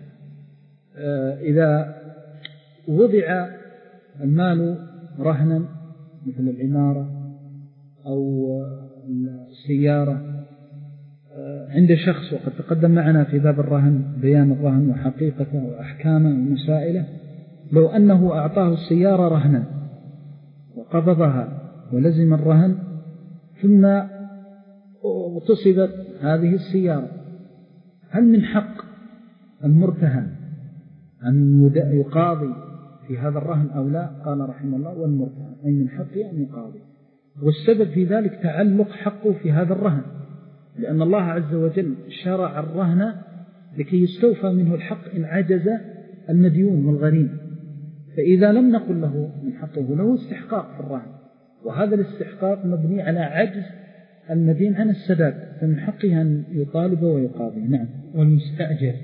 إذا وضع المال رهنا مثل العمارة أو السيارة عند شخص، وقد تقدم معنا في باب الرهن بيان الرهن وحقيقته وأحكامه ومسائله، لو أنه أعطاه السيارة رهنا وقبضها ولزم الرهن ثم اغتصبت هذه السيارة، هل من حق المرتهن أن يقاضي في هذا الرهن أو لا؟ قال رحمه الله والمرتهن أي من حقه أن يقاضي. والسبب في ذلك تعلق حقه في هذا الرهن، لأن الله عز وجل شرع الرهن لكي يستوفى منه الحق إن عجز المديون والغريم. فإذا لم نقل له من حقه له استحقاق في الرهن، وهذا الاستحقاق مبني على عجز المدين عن السداد، فمن حقه أن يطالب ويقاضي. نعم. والمستأجر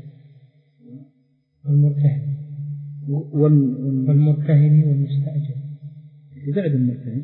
والمرتهن وال... والمرتهن والمستأجر بعد المرتهن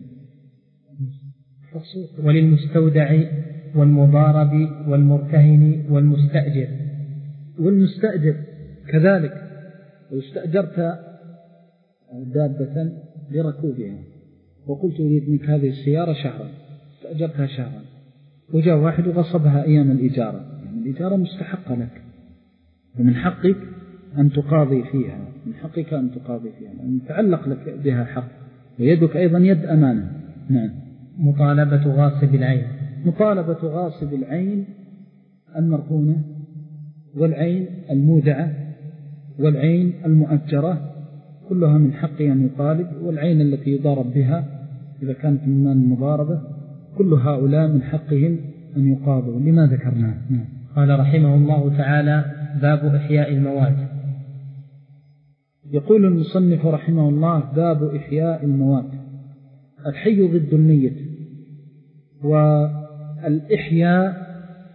وللمستودع والمضارب والمرتهن والمستأجر. والمستأجر كذلك لو استأجرت دابة لركوبها وقلت أريد منك هذه السيارة شهرا، استأجرتها شهرا وجاء واحد وغصبها أيام الإجارة، يعني الإجارة مستحقة لك، فمن حقك أن تقاضي فيها، من حقك أن تقاضي فيها لأن تعلق لك بها حق، ويدك أيضا يد أمانة. نعم. مطالبة غاصب العين. مطالبة غاصب العين المرهونة والعين المودعة والعين المؤجرة كلها من حق أن يطالب، والعين التي يضارب بها إذا كانت من مال المضاربة كل هؤلاء من حقهم أن يقاضوا لما ذكرناه. نعم. قال رحمه الله تعالى باب إحياء المواد. يقول المصنف رحمه الله باب إحياء المواد. الحي ضد الميت، والإحياء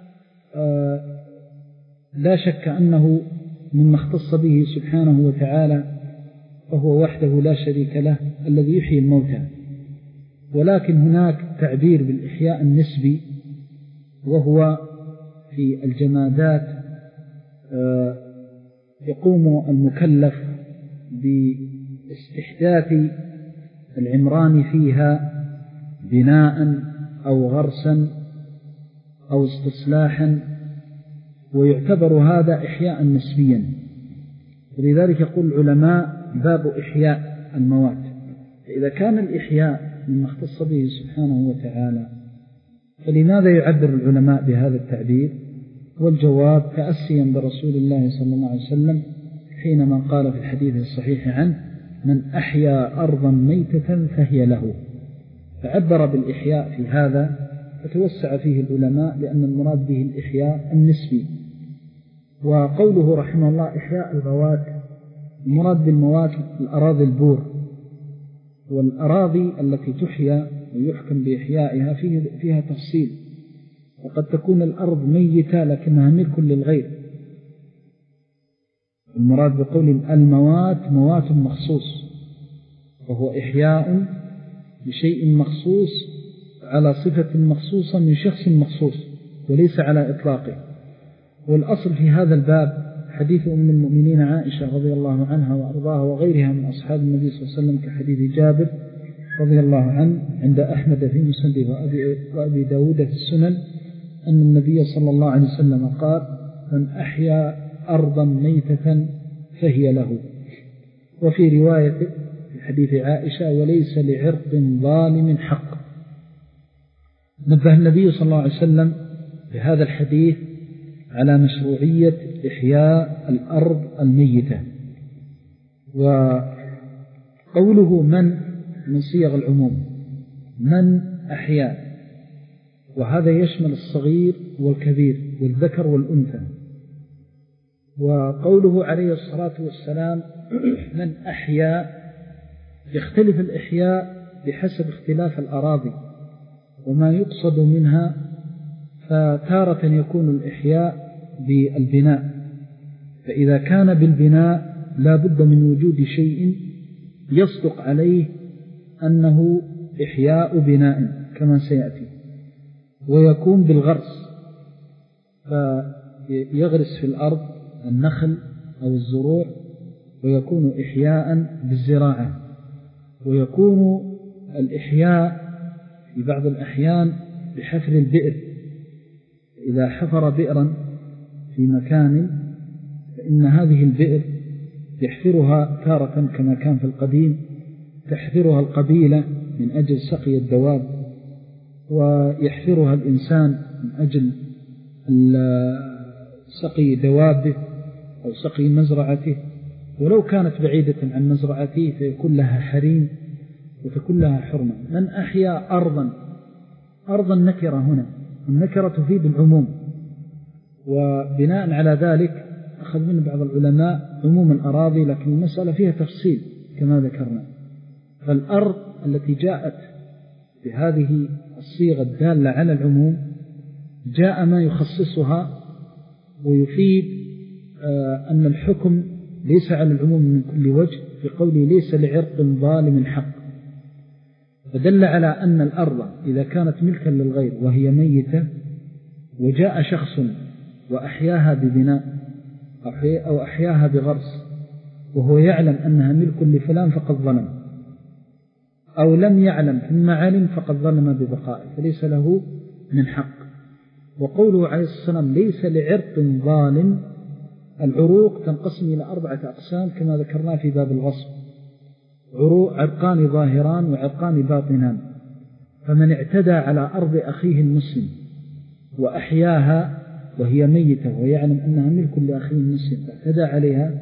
لا شك أنه مما اختص به سبحانه وتعالى، فهو وحده لا شريك له الذي يحيي الموتى، ولكن هناك تعبير بالإحياء النسبي، وهو في الجمادات يقوم المكلف باستحداث العمران فيها بناء أو غرسا أو استصلاحا، ويعتبر هذا إحياء نسبيا. ولذلك يقول العلماء باب إحياء المواد، إذا كان الإحياء مما اختص به سبحانه وتعالى فلماذا يعبر العلماء بهذا التعبير؟ والجواب تأسيا برسول الله صلى الله عليه وسلم حينما قال في الحديث الصحيح عنه: من أحيا أرضا ميتة فهي له. فعبر بالإحياء في هذا فتوسع فيه العلماء لأن المراد به الإحياء النسبي. وقوله رحمه الله إحياء الموات، المراد بالموات الأراضي البور، والأراضي التي تحيا ويحكم بإحيائها فيها تفصيل، وقد تكون الأرض ميتة لكنها ملك للغير. المراد بقول الموات موات مخصوص، وهو إحياء بشيء مخصوص على صفة مخصوصة من شخص مخصوص وليس على إطلاقه. والأصل في هذا الباب حديث أم المؤمنين عائشة رضي الله عنها وأرضاها وغيرها من أصحاب النبي صلى الله عليه وسلم كحديث جابر رضي الله عنه عند أحمد في مسنده وأبي, وأبي داود في السنن أن النبي صلى الله عليه وسلم قال: من أحيا أرضا ميتة فهي له. وفي رواية في حديث عائشة: وليس لعرض ظالم حق. نبه النبي صلى الله عليه وسلم بهذا الحديث على مشروعية إحياء الأرض الميتة. وقوله من من صيغ العموم، من أحيا، وهذا يشمل الصغير والكبير والذكر والأنثى. وقوله عليه الصلاة والسلام من أحيا، يختلف الإحياء بحسب اختلاف الأراضي وما يقصد منها. فتارة يكون الإحياء بالبناء، فإذا كان بالبناء لا بد من وجود شيء يصدق عليه أنه إحياء بناء كما سيأتي. ويكون بالغرس، فيغرس في الأرض النخل أو الزروع، ويكون إحياء بالزراعة. ويكون الإحياء في بعض الأحيان بحفر البئر، إذا حفر بئرا في مكان فإن هذه البئر يحفرها تارة كما كان في القديم، تحفرها القبيلة من أجل سقي الدواب، ويحفرها الإنسان من أجل سقي دوابه أو سقي مزرعته، ولو كانت بعيدة عن مزرعته فيكون لها حريم وتكون لها حرمة. من أحيا أرضا، أرضا نكرة هنا، النكرة تفيد العموم. وبناء على ذلك أخذ من بعض العلماء عموم الأراضي، لكن المسألة فيها تفصيل كما ذكرنا. فالأرض التي جاءت بهذه الصيغة الدالة على العموم جاء ما يخصصها ويفيد أن الحكم ليس على العموم من كل وجه، في قوله ليس لعرق ظالم حق. فدل على أن الأرض إذا كانت ملكا للغير وهي ميتة وجاء شخص وأحياها ببناء أو أحياها بغرس وهو يعلم أنها ملك لفلان فقد ظلم، أو لم يعلم ثم علم فقد ظلم ببقائه، فليس له من حق. وقوله عليه الصلاة والسلام ليس لعرق ظالم، العروق تنقسم إلى أربعة أقسام كما ذكرنا في باب الغصب: عرقان ظاهران وعرقان باطنان. فمن اعتدى على أرض أخيه المسلم وأحياها وهي ميتة ويعلم أنها ملك لأخيه المسلم فاعتدى عليها،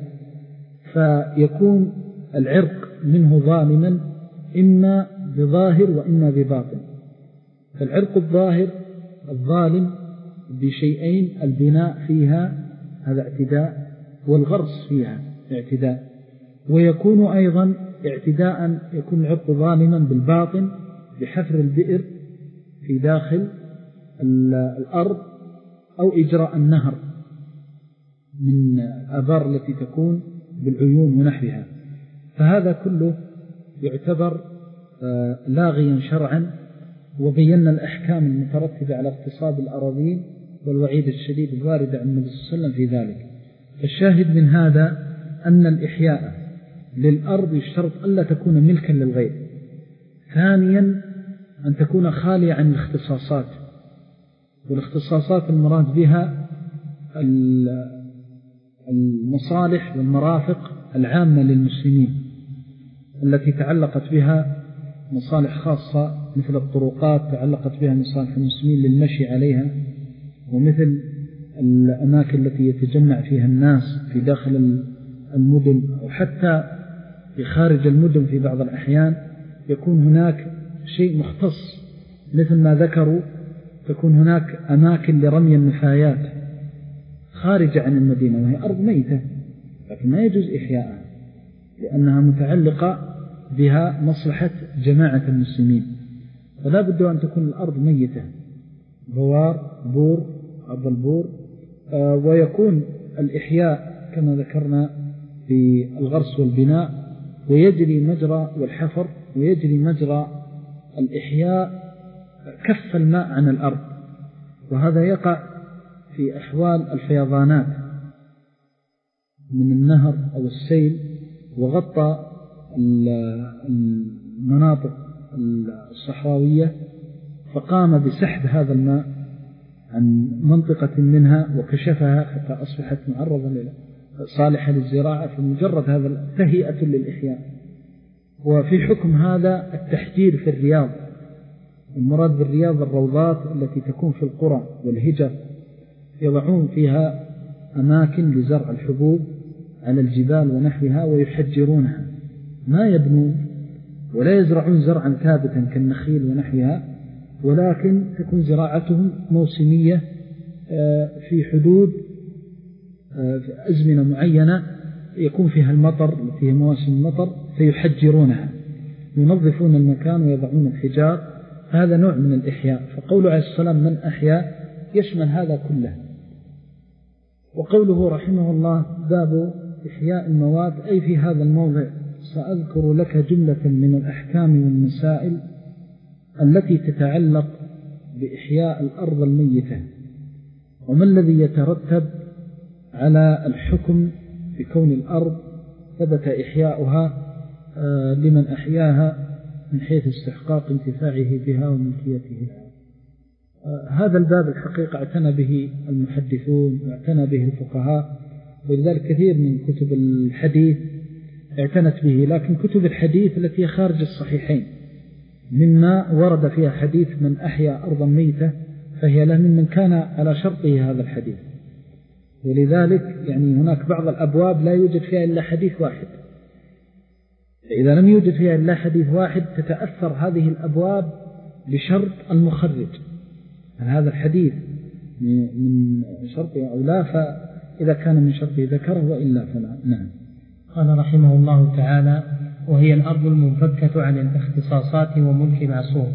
فيكون العرق منه ظالما إما بظاهر وإما بباطن. فالعرق الظاهر الظالم بشيئين: البناء فيها هذا اعتداء، والغرس فيها اعتداء. ويكون أيضا اعتداء، يكون العرق ظالما بالباطن بحفر البئر في داخل الأرض أو إجراء النهر من الآبار التي تكون بالعيون ونحوها. فهذا كله يعتبر لاغيا شرعا. وبينا الأحكام المترتبة على اغتصاب الأراضين والوعيد الشديد الوارد عن النبي صلى الله عليه وسلم في ذلك. فالشاهد من هذا أن الإحياء للأرض يشترط ألا تكون ملكا للغير. ثانيا أن تكون خالية عن الاختصاصات، والاختصاصات المراد بها المصالح والمرافق العامة للمسلمين، التي تعلقت بها مصالح خاصة مثل الطرقات تعلقت بها مصالح المسلمين للمشي عليها، ومثل الأماكن التي يتجمع فيها الناس في داخل المدن أو حتى في خارج المدن في بعض الأحيان يكون هناك شيء مختص، مثل ما ذكروا تكون هناك أماكن لرمي النفايات خارجة عن المدينة وهي أرض ميتة، لكن ما يجوز إحياءها لأنها متعلقة بها مصلحة جماعة المسلمين، فلا بد أن تكون الأرض ميتة، بوار بور أرض البور، آه ويكون الإحياء كما ذكرنا في الغرس والبناء، ويجري مجرى والحفر، ويجري مجرى الإحياء كف الماء عن الأرض، وهذا يقع في أحوال الفيضانات من النهر أو السيل، وغطى المناطق الصحراوية فقام بسحب هذا الماء عن منطقة منها وكشفها حتى أصبحت معرضة صالحة للزراعة، فمجرد هذا تهيئة للإحياء. وفي حكم هذا التحجير في الرياض، المراد بالرياض الروضات التي تكون في القرى والهجر، يضعون فيها أماكن لزرع الحبوب على الجبال ونحوها ويحجرونها، ما يبنون ولا يزرعون زرعا ثابتا كالنخيل ونحوها، ولكن تكون زراعتهم موسمية في حدود أزمنة معينة يكون فيها المطر التي هي مواسم المطر، فيحجرونها، ينظفون المكان ويضعون الحجار، هذا نوع من الإحياء. فقوله عليه السلام من أحيا يشمل هذا كله. وقوله رحمه الله باب إحياء المواد، أي في هذا الموضع سأذكر لك جملة من الأحكام والمسائل التي تتعلق بإحياء الأرض الميتة، وما الذي يترتب على الحكم بكون الأرض ثبت إحياؤها لمن أحياها من حيث استحقاق انتفاعه بها وملكيته. هذا الباب الحقيقة اعتنى به المحدثون واعتنى به الفقهاء، ولذلك كثير من كتب الحديث اعتنت به، لكن كتب الحديث التي خارج الصحيحين مما ورد فيها حديث من أحيا أرضا ميتة فهي له ممن كان على شرطه هذا الحديث، ولذلك يعني هناك بعض الأبواب لا يوجد فيها إلا حديث واحد، إذا لم يوجد فيها إلا حديث واحد تتأثر هذه الأبواب بشرط المخرج، هل هذا الحديث من شرطه أو لا، فإذا كان من شرطه ذكره وإلا فلا. نعم. قال رحمه الله تعالى وهي الأرض المنفكة عن الاختصاصات وملك معصوم.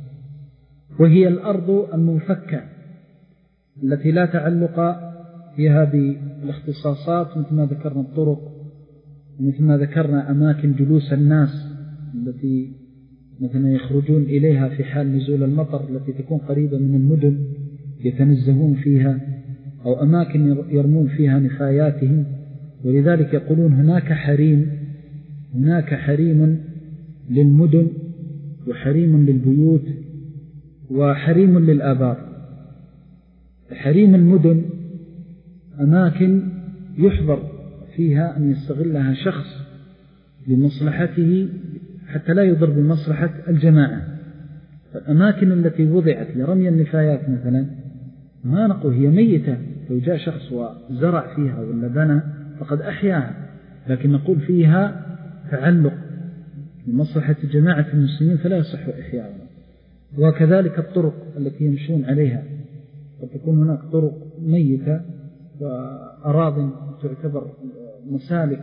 وهي الأرض المنفكة التي لا تعلق فيها بالاختصاصات، مثل ما ذكرنا الطرق، مثل ما ذكرنا أماكن جلوس الناس التي مثلا يخرجون إليها في حال نزول المطر التي تكون قريبة من المدن يتنزهون فيها، أو أماكن يرمون فيها نفاياتهم، ولذلك يقولون هناك حريم هناك حريم للمدن وحريم للبيوت وحريم للآبار. حريم المدن أماكن يحظر فيها أن يستغلها شخص لمصلحته حتى لا يضر بمصلحة الجماعة. الأماكن التي وضعت لرمي النفايات مثلا ما نقول هي ميتة، لو جاء شخص وزرع فيها ولا بنى فقد أحياها، لكن نقول فيها تعلق بمصلحة جماعة المسلمين فلا يصح إحياؤها. وكذلك الطرق التي يمشون عليها، قد تكون هناك طرق ميتة وأراضٍ تعتبر مسالك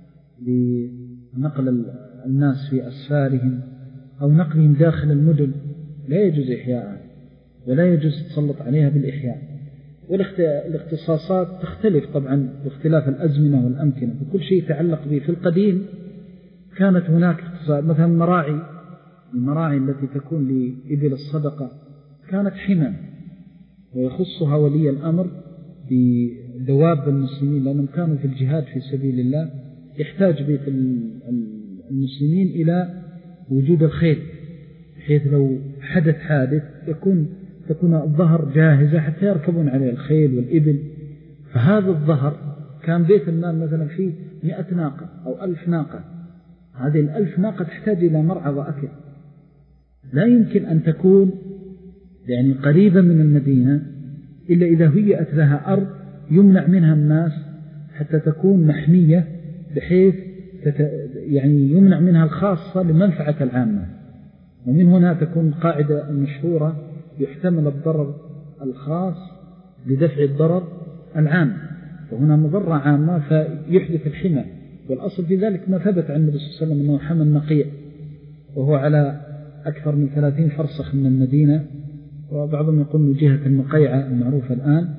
لنقل الناس في أسفارهم أو نقلهم داخل المدن، لا يجوز إحياءها ولا يجوز تسلط عليها بالإحياء. والاختصاصات تختلف طبعا باختلاف الأزمنة والأمكنة، وكل شيء يتعلق به. في القديم كانت هناك اختصاصات، مثلا مراعي المراعي التي تكون لإبل الصدقة كانت حمى ويخصها ولي الأمر بدواب المسلمين، لأنهم كانوا في الجهاد في سبيل الله، يحتاج بيت المسلمين إلى وجود الخيل، بحيث لو حدث حادث يكون تكون الظهر جاهزة حتى يركبون عليه الخيل والإبل. فهذا الظهر كان بيت المال مثلا فيه مئة ناقة أو ألف ناقة، هذه الألف ناقة تحتاج إلى مرعى وأكل، لا يمكن أن تكون يعني قريبة من المدينة إلا إذا هيئت لها أرض يمنع منها الناس حتى تكون محمية بحيث تت... يعني يمنع منها الخاصة لمنفعة العامة. ومن هنا تكون قاعدة مشهورة: يحتمل الضرر الخاص لدفع الضرر العام، وهنا مضرة عامة فيحدث الحمى. والأصل في ذلك ما ثبت عن النبي صلى الله عليه وسلم أنه حمى النقيع وهو على أكثر من ثلاثين فرسخ من المدينة، وبعضهم يقول من جهة النقيعة المعروفة الآن.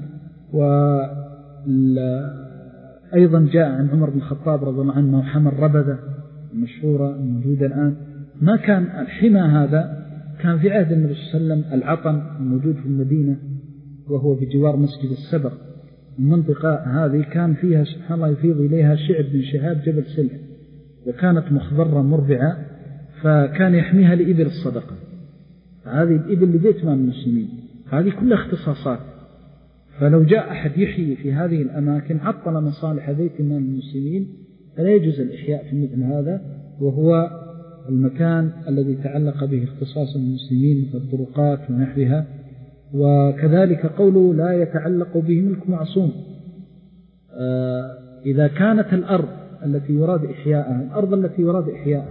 وأيضا جاء عن عمر بن الخطاب رضي الله عنه حمى الربذة المشهورة الموجودة الآن. ما كان الحمى هذا كان في عهد النبي صلى الله عليه وسلم العطن الموجود في المدينة وهو بجوار مسجد السبق. المنطقة هذه كان فيها سبحان الله يفيض إليها شعب من شهاب جبل سلح، وكانت مخضرة مربعة، فكان يحميها لإبل الصدقة. هذه الإبل لبيت مال المسلمين، هذه كلها اختصاصات. فلو جاء أحد يحيي في هذه الأماكن عطل مصالح بيت مال المسلمين، فلا يجوز الإحياء في مثل هذا، وهو المكان الذي تعلق به اختصاص المسلمين مثل الطرقات ونحوها. وكذلك قوله لا يتعلق به ملك معصوم. آه إذا كانت الأرض التي يراد إحياءها الأرض التي يراد إحياءها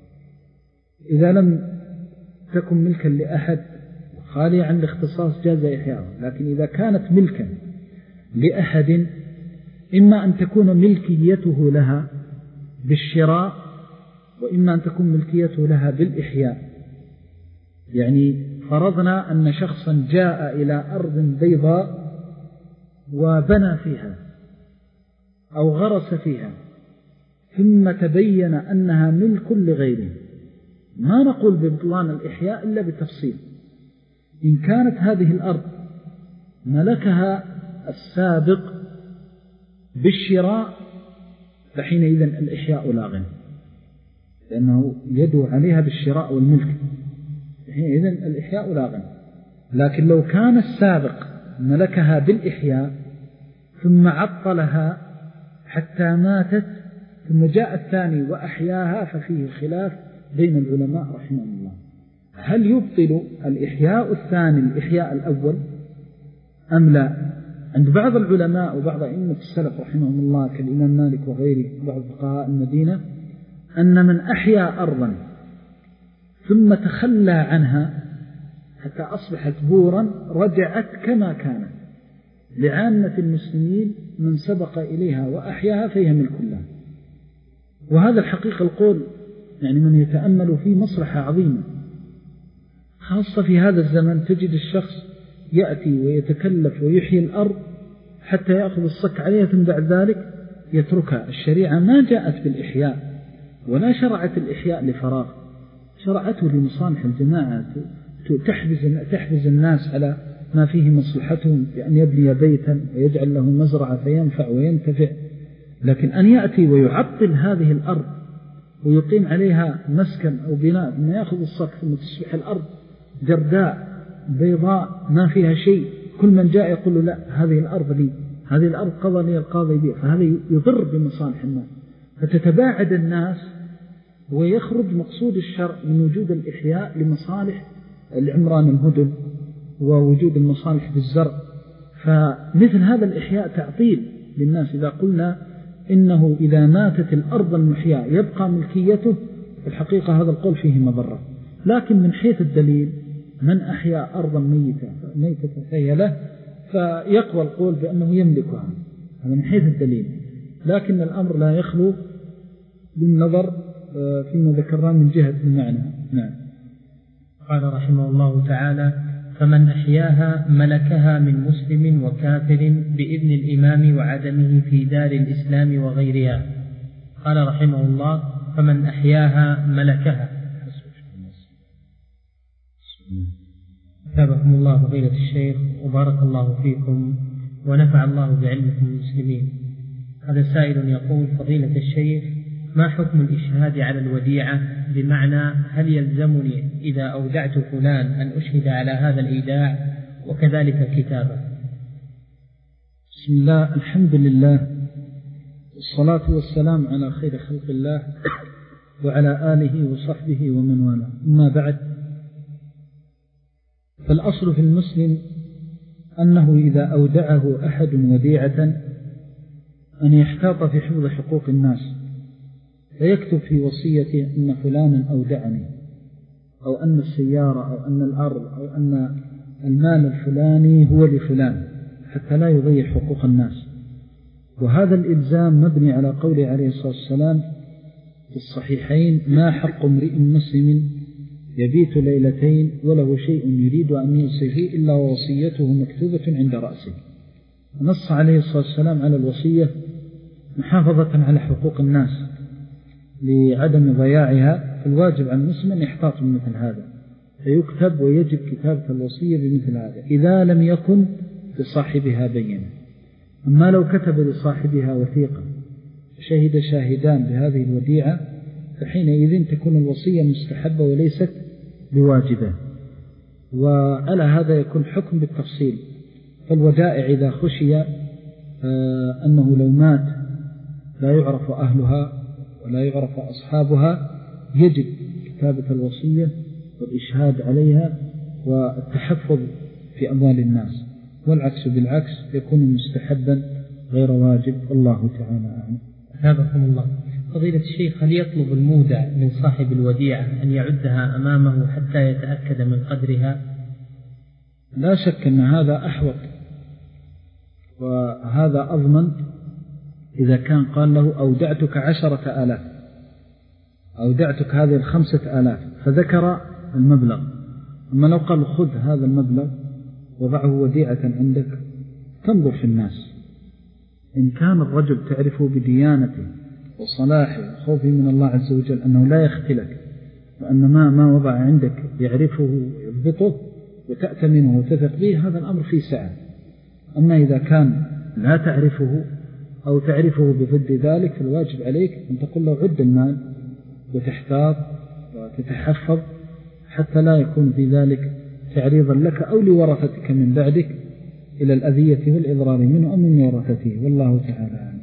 إذا لم تكن ملكا لأحد خالية عن الاختصاص جاز إحياءها، لكن إذا كانت ملكا لأحد إما أن تكون ملكيته لها بالشراء وإما أن تكون ملكيته لها بالإحياء. يعني فرضنا أن شخصا جاء إلى أرض بيضاء وبنى فيها أو غرس فيها ثم تبين أنها ملك لغيره، ما نقول ببطلان الإحياء إلا بتفصيل. إن كانت هذه الأرض ملكها السابق بالشراء فحينئذ الإحياء لا غنى، لأنه يدعو عليها بالشراء والملك، حينئذ الإحياء لا غنى. لكن لو كان السابق ملكها بالإحياء ثم عطلها حتى ماتت ثم جاء الثاني وأحياها ففيه خلاف بين العلماء رحمه الله، هل يبطل الإحياء الثاني الإحياء الأول أم لا؟ عند بعض العلماء وبعض أئمة السلف رحمهم الله كالإمام مالك وغيره وبعض فقهاء المدينة أن من أحيا أرضا ثم تخلى عنها حتى أصبحت بورا رجعت كما كانت لعامة المسلمين، من سبق إليها وأحياها فهي ملك الله. وهذا الحقيقة القول يعني من يتأمل فيه مصلحة عظيمة، خاصة في هذا الزمن. تجد الشخص يأتي ويتكلف ويحيي الأرض حتى يأخذ الصك عليها ثم بعد ذلك يتركها. الشريعة ما جاءت بالإحياء ولا شرعت الإحياء لفراغ، شرعته لمصالح الجماعة، تحفز, تحفز الناس على ما فيه مصلحتهم بأن يبني بيتا ويجعل له مزرعة فينفع وينتفع. لكن أن يأتي ويعطل هذه الأرض ويقيم عليها مسكن أو بناء ثم يأخذ الصك ثم تصبح الأرض جرداء بيضاء ما فيها شيء، كل من جاء يقول له لا هذه الأرض لي، هذه الأرض قضى لي القاضي بها، فهذا يضر بمصالح الناس، فتتباعد الناس ويخرج مقصود الشرع من وجود الإحياء لمصالح العمران المدن ووجود المصالح بالزرع. فمثل هذا الإحياء تعطيل للناس. إذا قلنا إنه إذا ماتت الأرض المحياء يبقى ملكيته، الحقيقة هذا القول فيه مضرة. لكن من حيث الدليل من أحيا أرضا ميتة ميتة فهي له، فيقوى القول بأنه يملكها، هذا من حيث الدليل. لكن الأمر لا يخلو بالنظر فيما ذكرنا من جهة المعنى. نعم. قال رحمه الله تعالى: فمن أحياها ملكها من مسلم وكافر بإذن الإمام وعدمه في دار الإسلام وغيرها. قال رحمه الله: فمن أحياها ملكها. أثابكم الله فضيلة الشيخ وبارك الله فيكم ونفع الله بعلمكم المسلمين. هذا سائل يقول: فضيلة الشيخ، ما حكم الإشهاد على الوديعة؟ بمعنى هل يلزمني إذا أودعت فلان أن أشهد على هذا الإيداع وكذلك الكتابة؟ بسم الله، الحمد لله، الصلاة والسلام على خير خلق الله وعلى آله وصحبه ومن والاه. أما بعد، فالأصل في المسلم أنه إذا أودعه أحد وديعة أن يحتاط في حفظ حقوق الناس، فيكتب في وصيته أن فلانا أودعني، أو أن السيارة أو أن الأرض أو أن المال الفلاني هو لفلان، حتى لا يضيع حقوق الناس. وهذا الإلزام مبني على قوله عليه الصلاة والسلام في الصحيحين: ما حق امرئ مسلم يبيت ليلتين وله شيء يريد أن يوصي فيه إلا ووصيته مكتوبة عند رأسه. نص عليه الصلاة والسلام على الوصية محافظة على حقوق الناس لعدم ضياعها، فالواجب على المسلم أن يحتاط من مثل هذا، فيكتب ويجب كتابة الوصية بمثل هذا إذا لم يكن لصاحبها بينة. أما لو كتب لصاحبها وثيقة شهد شاهدان بهذه الوديعة فحينئذ تكون الوصية مستحبة وليست بواجبة. وعلى هذا يكون حكم بالتفصيل. فالودائع إذا خشي أنه لو مات لا يعرف أهلها ولا يعرف أصحابها يجب كتابة الوصية والإشهاد عليها والتحفظ في أموال الناس، والعكس بالعكس يكون مستحبا غير واجب. الله تعالى أعلم. أثابكم الله. فضيلة الشيخ، هل يطلب المودع من صاحب الوديعة أن يعدها أمامه حتى يتأكد من قدرها؟ لا شك أن هذا أحوط وهذا أضمن إذا كان قال له أودعتك عشرة آلاف، أودعتك هذه الخمسة آلاف، فذكر المبلغ. أما لو قال خذ هذا المبلغ وضعه وديعة عندك، تنظر في الناس، إن كان الرجل تعرفه بديانته وصلاحه وخوفه من الله عز وجل أنه لا يختلك، وأن ما, ما وضع عندك يعرفه ويضبطه وتأتمنه وتثق به، هذا الأمر فيه سعة. أما إذا كان لا تعرفه أو تعرفه بضد ذلك، فالواجب عليك أن تقول له عد المال وتحتاط وتتحفظ حتى لا يكون في ذلك تعريضا لك أو لورثتك من بعدك إلى الأذية والإضرار منه أو من ورثته. والله تعالى